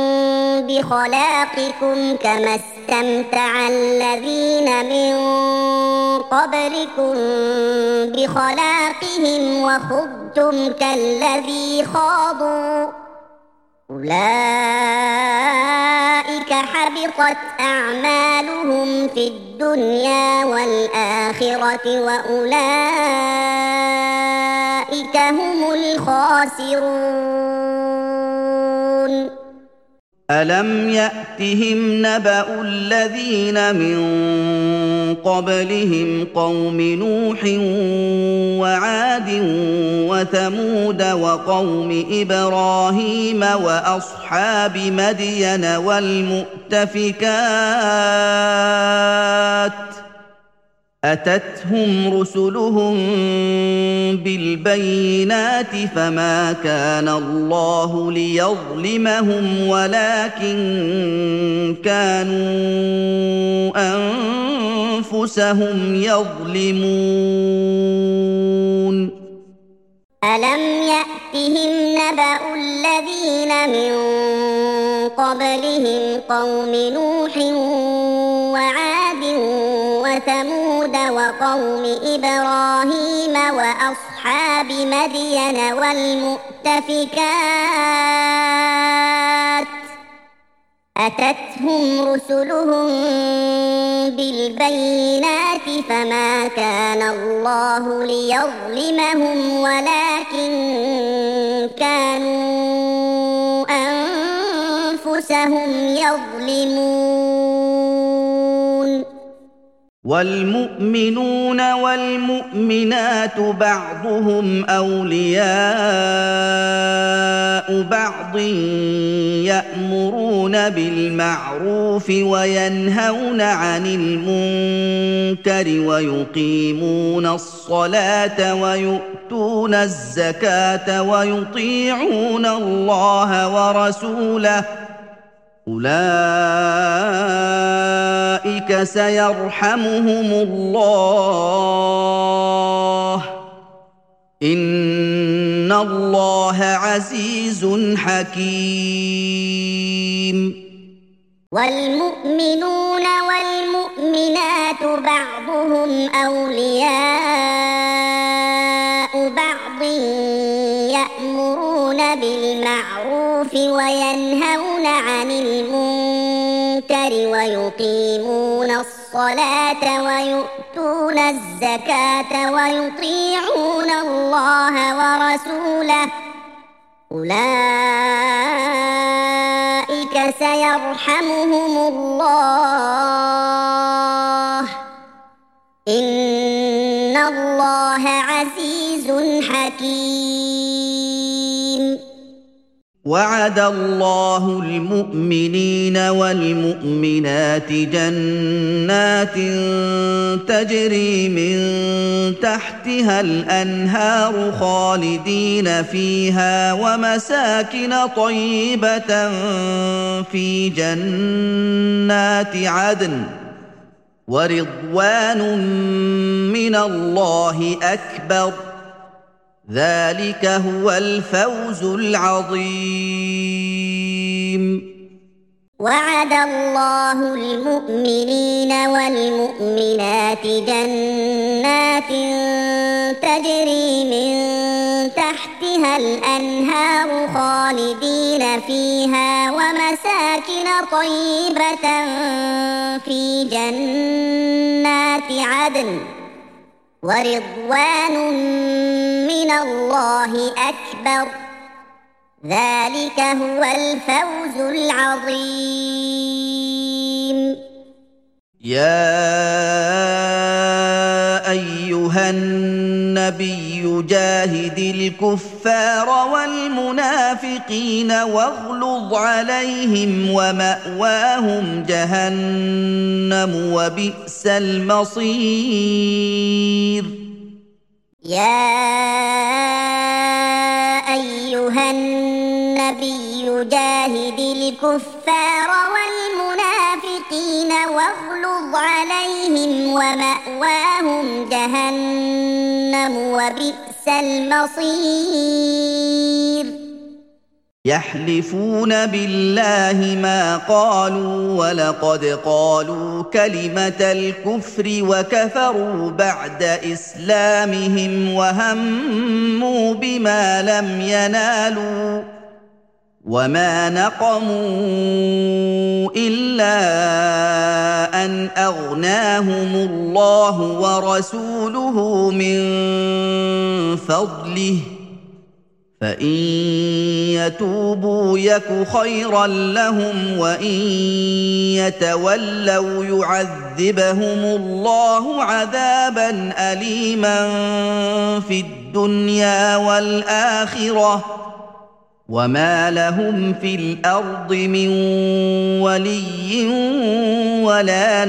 بخلاقكم كما استمتع الذين من قبلكم بخلاقهم وخضتم كالذي خاضوا أولئك حبطت أعمالهم في الدنيا والآخرة وأولئك هم الخاسرون أَلَمْ يَأْتِهِمْ نَبَأُ الَّذِينَ مِن قَبْلِهِمْ قَوْمِ نُوحٍ وَعَادٍ وَثَمُودَ وَقَوْمِ إِبْرَاهِيمَ وَأَصْحَابِ مَدْيَنَ وَالْمُؤْتَفِكَاتِ ۚ أَتَتْهُمْ رُسُلُهُم بِالْبَيِّنَاتِ فَمَا كَانَ اللَّهُ لِيَظْلِمَهُمْ وَلَٰكِن كَانُوا أَنفُسَهُمْ يَظْلِمُونَ أَلَمْ يَأْتِهِمْ نَبَأُ الَّذِينَ مِن قَبْلِهِمْ قَوْمِ نُوحٍ وَعَادٍ وَثَمُودَ وَقَوْمِ إِبْرَاهِيمَ وَأَصْحَابِ مَدْيَنَ وَالْمُؤْتَفِكَاتِ ۚ أَتَتْهُمْ رُسُلُهُم بِالْبَيِّنَاتِ فَمَا كَانَ اللَّهُ لِيَظْلِمَهُمْ وَلَٰكِن كَانُوا أَنفُسَهُمْ يَظْلِمُونَ وَالْمُؤْمِنُونَ وَالْمُؤْمِنَاتُ بَعْضُهُمْ أَوْلِيَاءُ بَعْضٍ يَأْمُرُونَ بِالْمَعْرُوفِ وَيَنْهَوْنَ عَنِ الْمُنكَرِ وَيُقِيمُونَ الصَّلَاةَ وَيُؤْتُونَ الزَّكَاةَ وَيُطِيعُونَ اللَّهَ وَرَسُولَهُ ۚ أُولَٰئِكَ سَيَرْحَمُهُمُ اللَّهُ ۗ إِنَّ اللَّهَ عَزِيزٌ حَكِيمٌ وَالْمُؤْمِنُونَ وَالْمُؤْمِنَاتُ بَعْضُهُمْ أَوْلِيَاءُ بَعْضٍ يَأْمُرُونَ بِالْمَعْرُوفِ وَيَنْهَوْنَ عَنِ الْمُنكَرِ وَيُقِيمُونَ الصَّلَاةَ وَيُؤْتُونَ الزَّكَاةَ وَيُطِيعُونَ اللَّهَ وَرَسُولَهُ ۚ أُولَٰئِكَ سَيَرْحَمُهُمُ اللَّهُ ۗ إِنَّ اللَّهَ عَزِيزٌ حَكِيمٌ وَعَدَ اللَّهُ الْمُؤْمِنِينَ وَالْمُؤْمِنَاتِ جَنَّاتٍ تَجْرِي مِن تَحْتِهَا الْأَنْهَارُ خَالِدِينَ فِيهَا وَمَسَاكِنَ طَيِّبَةً فِي جَنَّاتِ عَدْنٍ ۚ وَرِضْوَانٌ مِّنَ اللَّهِ أَكْبَرُ ۚ ذَلِكَ هُوَ الْفَوْزُ الْعَظِيمُ وَعَدَ اللَّهُ الْمُؤْمِنِينَ وَالْمُؤْمِنَاتِ جَنَّاتٍ تَجْرِي مِن تَحْتِهَا الْأَنْهَارُ خَالِدِينَ فِيهَا وَمَسَاكِنَ طَيِّبَةً فِي جَنَّاتِ عَدْنٍ ۚ وَرِضْوَانٌ مِّنَ اللَّهِ أَكْبَرُ ۚ ذَلِكَ هُوَ الْفَوْزُ الْعَظِيمُ يَا أَيُّهَا النَّبِيُّ جَاهِدِ الْكُفَّارَ وَالْمُنَافِقِينَ وَاغْلُظْ عَلَيْهِمْ وَمَأْوَاهُمْ جَهَنَّمُ وَبِئْسَ الْمَصِيرُ يَا أَيُّهَا النَّبِيُّ جَاهِدِ الْكُفَّارَ وَالْمُنَافِقِينَ وَاغْلُظْ عَلَيْهِمْ وَمَأْوَاهُمْ جَهَنَّمُ وَبِئْسَ الْمَصِيرُ يَحْلِفُونَ بِاللَّهِ مَا قَالُوا وَلَقَدْ قَالُوا كَلِمَةَ الْكُفْرِ وَكَفَرُوا بَعْدَ إِسْلَامِهِمْ وَهَمُّوا بِمَا لَمْ يَنَالُوا وَمَا نَقَمُوا إِلَّا أَنْ أَغْنَاهُمُ اللَّهُ وَرَسُولُهُ مِن فَضْلِهِ فإن يتوبوا يك خيرا لهم وإن يتولوا يعذبهم الله عذابا أليما في الدنيا والآخرة وما لهم في الأرض من ولي ولا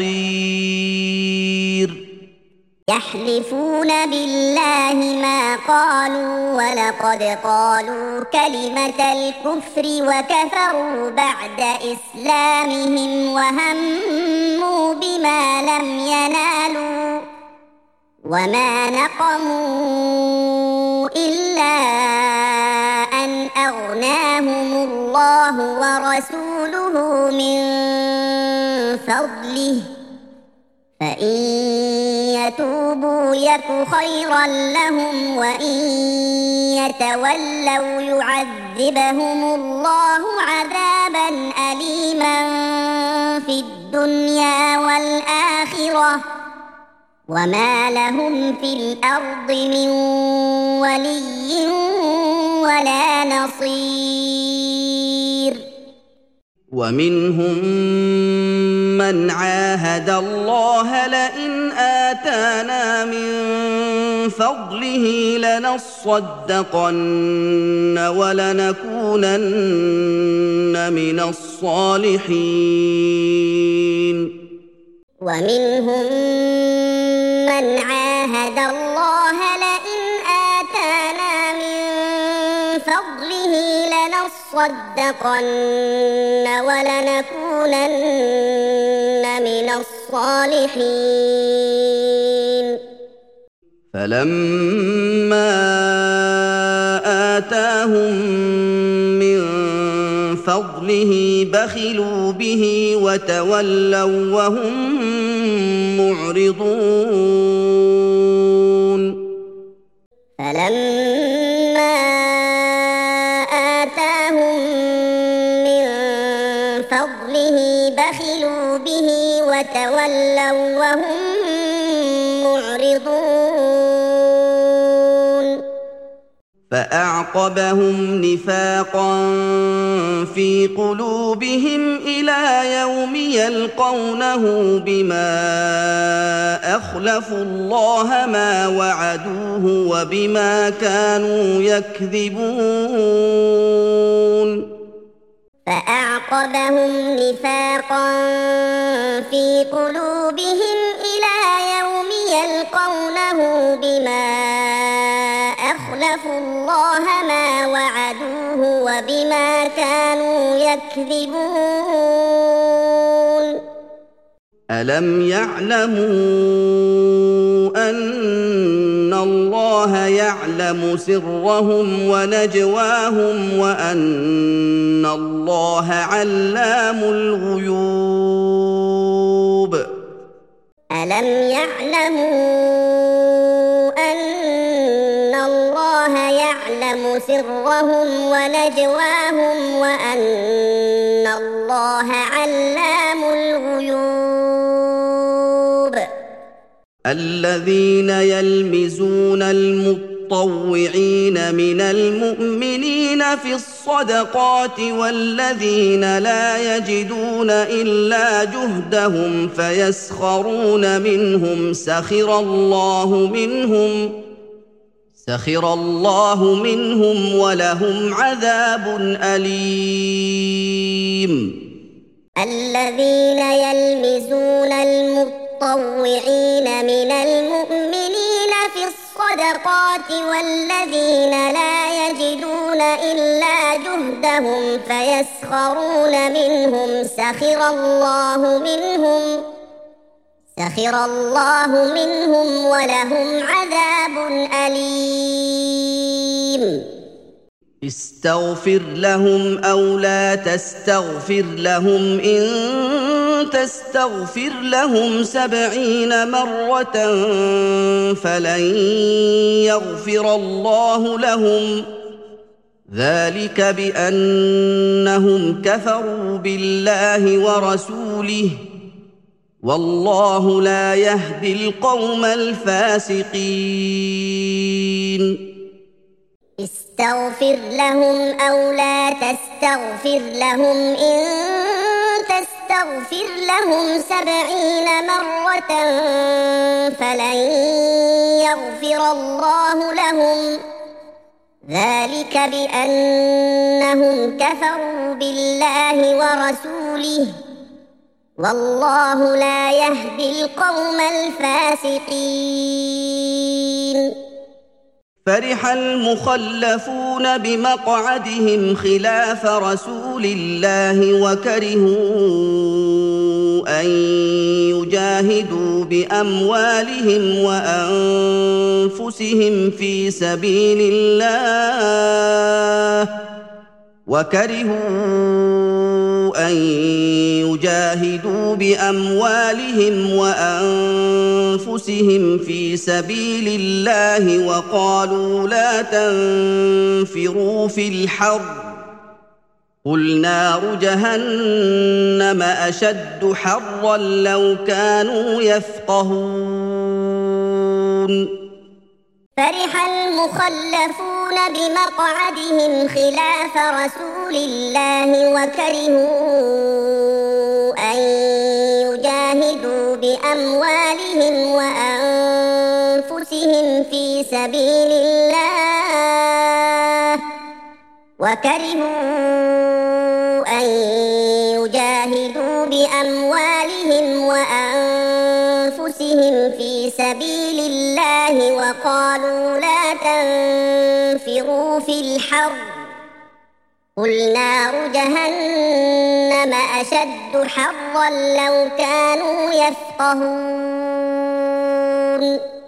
نصير يحلفون بالله ما قالوا ولقد قالوا كلمة الكفر وكفروا بعد إسلامهم وهموا بما لم ينالوا وما نقموا إلا أن أغناهم الله ورسوله من فضله فإن يتوبوا يك خيرا لهم وإن يتولوا يعذبهم الله عذابا أليما في الدنيا والآخرة وما لهم في الأرض من ولي ولا نصير ومنهم من عاهد الله لئن آتانا من فضله لنصدقن ولنكونن من الصالحين ومنهم من عاهد الله لئن آتانا من فضله لنصدقن ولنكونن من الصالحين فلما آتاهم من فضله بخلوا به وتولوا وهم معرضون فلما آتاهم من فضله بخلوا به وتولوا وهم معرضون فأعقبهم نفاقا في قلوبهم إلى يوم يلقونه بما أخلفوا الله ما وعدوه وبما كانوا يكذبون فأعقبهم نفاقا في قلوبهم إلى يوم يلقونه بما أخلفوا الله ما وعدوه وبما كانوا يكذبون ألم يعلموا أن الله يعلم سرهم ونجواهم وأن الله علام الغيوب ألم يعلموا أن الله يعلم سرهم ونجواهم وأن الله علام الغيوب الذين يلمزون المطوعين من المؤمنين في الصدقات والذين لا يجدون إلا جهدهم فيسخرون منهم سخر الله منهم سخر الله منهم ولهم عذاب أليم الذين يلمزون المطوعين من المؤمنين في الصدقات والذين لا يجدون إلا جهدهم فيسخرون منهم سخر الله منهم سخر الله منهم ولهم عذاب أليم استغفر لهم أو لا تستغفر لهم إن تستغفر لهم سبعين مرة فلن يغفر الله لهم ذلك بأنهم كفروا بالله ورسوله والله لا يهدي القوم الفاسقين استغفر لهم أو لا تستغفر لهم إن تستغفر لهم سبعين مرة فلن يغفر الله لهم ذلك بأنهم كفروا بالله ورسوله والله لا يهدي القوم الفاسقين. فرح المخلفون بمقعدهم خلاف رسول الله وكرهوا أن يجاهدوا بأموالهم وأنفسهم في سبيل الله وكرهوا أن يجاهدوا بأموالهم وأنفسهم في سبيل الله وقالوا لا تنفروا في الحر قل نار جهنم أشد حرا لو كانوا يفقهون. فرح المخلفون بمقعدهم خلاف رسول الله وكرهوا أن يجاهدوا بأموالهم وأنفسهم في سبيل الله وكرهوا أن يجاهدوا بأموالهم وأنفسهم في سبيل الله وقالوا لا تنفروا في الحر قل نار جهنم أشد حرا لو كانوا يفقهون.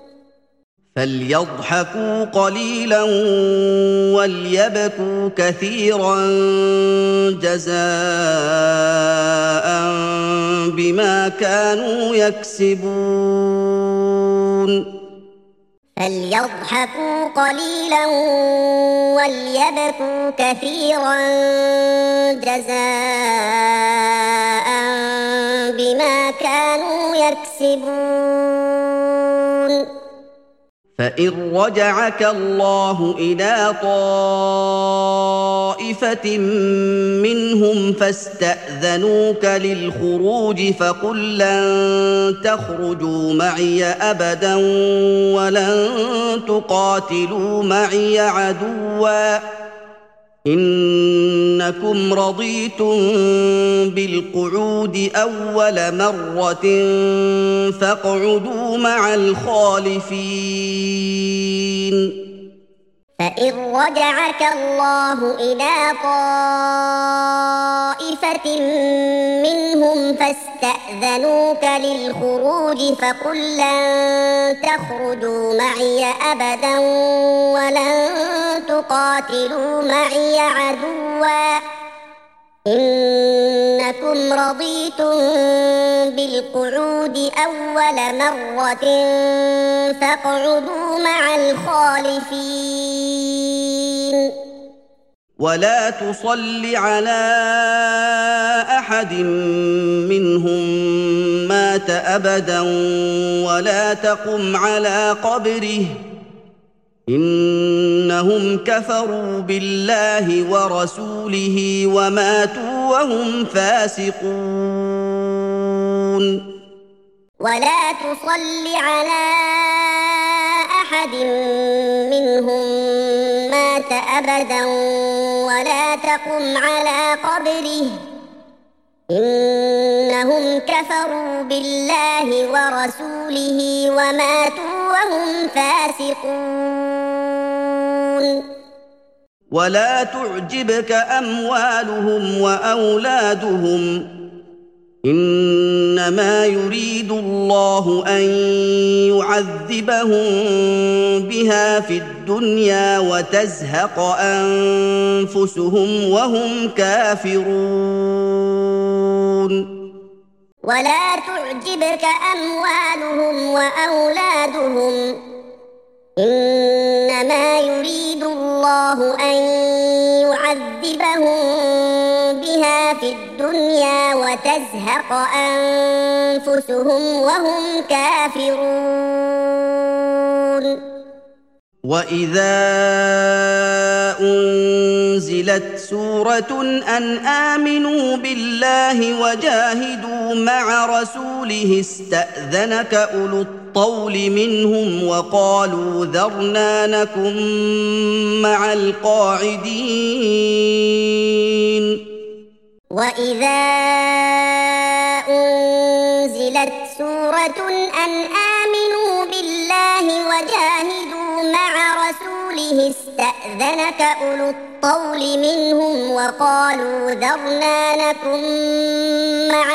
فليضحكوا قليلا وليبكوا كثيرا جزاء بما كانوا يكسبون. فليضحكوا قليلا وليبكوا كثيرا جزاء بما كانوا يكسبون. فإن رجعك الله إلى طائفة منهم فاستأذنوك للخروج فقل لن تخرجوا معي أبدا ولن تقاتلوا معي عدوا إنكم رضيتم بالقعود أول مرة فاقعدوا مع الخالفين. فإن رجعك الله إلى طائفة منهم فاستأذنوك للخروج فقل لن تخرجوا معي أبدا ولن تقاتلوا معي عدوا إنكم رضيتم بالقعود أول مرة فاقعدوا مع الخالفين. ولا تصل على أحد منهم مات أبدا ولا تقم على قبره إنهم كفروا بالله ورسوله وماتوا وهم فاسقون. ولا تصل على أحد منهم مات أبدا ولا تقم على قبره إنهم كفروا بالله ورسوله وماتوا وهم فاسقون. ولا تعجبك أموالهم وأولادهم إنما يريد الله أن يعذبهم بها في الدنيا وتزهق أنفسهم وهم كافرون. ولا تعجبك أموالهم وأولادهم إنما يريد الله أن يعذبهم بها في الدنيا وتزهق أنفسهم وهم كافرون. وإذا أنزلت سورة أن آمنوا بالله وجاهدوا مع رسوله استأذنك أولو الطول منهم وقالوا ذرنا نكن مع القاعدين. وإذا أنزلت سورة أن آمنوا بالله وجاهدوا مع رسوله استأذنك أولو الطول منهم وقالوا ذرنا نكن مع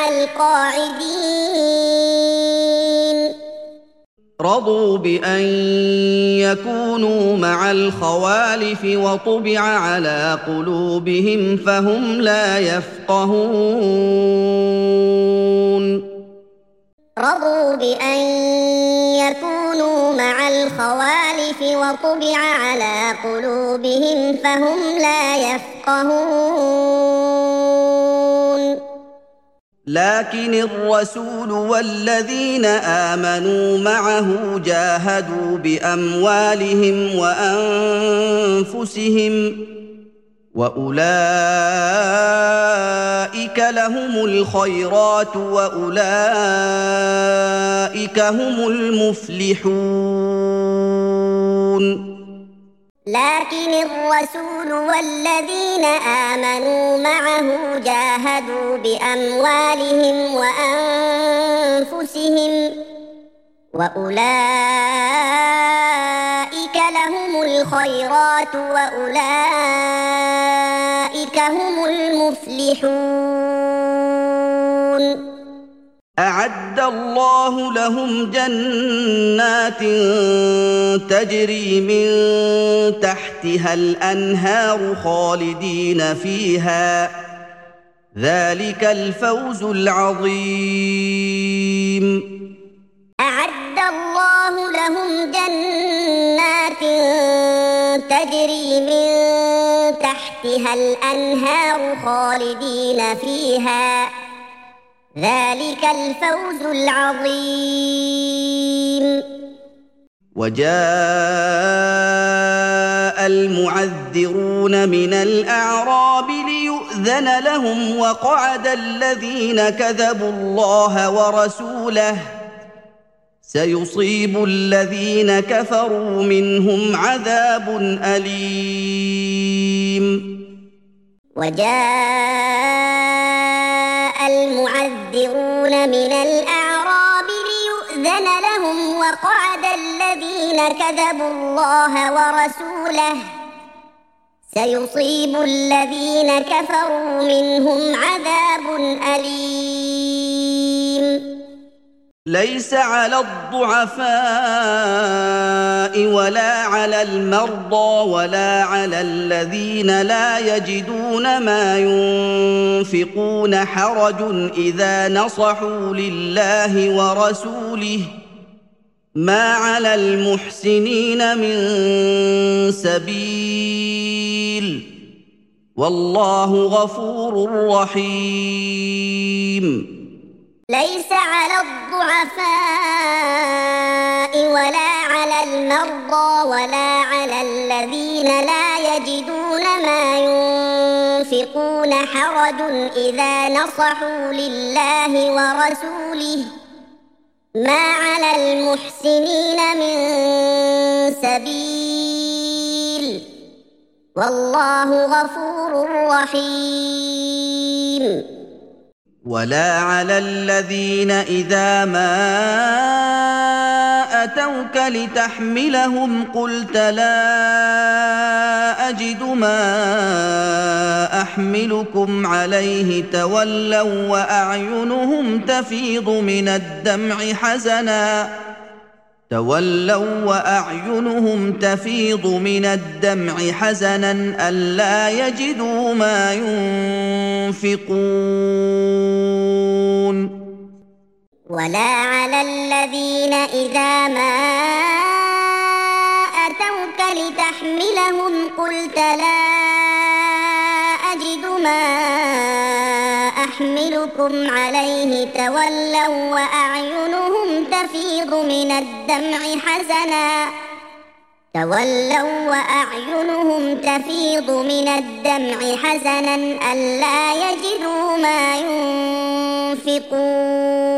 القاعدين. رضوا بأن يكونوا مع الخوالف وطبع على قلوبهم فهم لا يفقهون. رضوا بأن يكونوا مع الخوالف وطبع على قلوبهم فهم لا يفقهون. لكن الرسول والذين آمنوا معه جاهدوا بأموالهم وأنفسهم وأولئك لهم الخيرات وأولئك هم المفلحون. لكن الرسول والذين آمنوا معه جاهدوا بأموالهم وأنفسهم وأولئك لهم الخيرات وأولئك هم المفلحون. أعد الله لهم جنات تجري من تحتها الأنهار خالدين فيها ذلك الفوز العظيم. أعد الله لهم جنات تجري من تحتها الأنهار خالدين فيها ذلك الفوز العظيم. وجاء المعذرون من الأعراب ليؤذن لهم وقعد الذين كذبوا الله ورسوله سيصيب الذين كفروا منهم عذاب أليم. وجاء المعذرون من الأعراب ليؤذن لهم وقعد الذين كذبوا الله ورسوله سيصيب الذين كفروا منهم عذاب أليم. ليس على الضعفاء ولا على المرضى ولا على الذين لا يجدون ما ينفقون حرج إذا نصحوا لله ورسوله ما على المحسنين من سبيل والله غفور رحيم. ليس على الضعفاء ولا على المرضى ولا على الذين لا يجدون ما ينفقون حرج إذا نصحوا لله ورسوله ما على المحسنين من سبيل والله غفور رحيم. ولا على الذين إذا ما أتوك لتحملهم قلت لا أجد ما أحملكم عليه تولوا وأعينهم تفيض من الدمع حزنا تولوا وأعينهم تفيض من الدمع حزنا ألا يجدوا ما ينفقون. ولا على الذين إذا ما أتوك لتحملهم قلت لا أجد ما أحملكم عليه تولوا وأعينهم تفيض من الدمع حزنا تولوا وأعينهم تفيض من الدمع حزنا ألا يجدوا ما ينفقون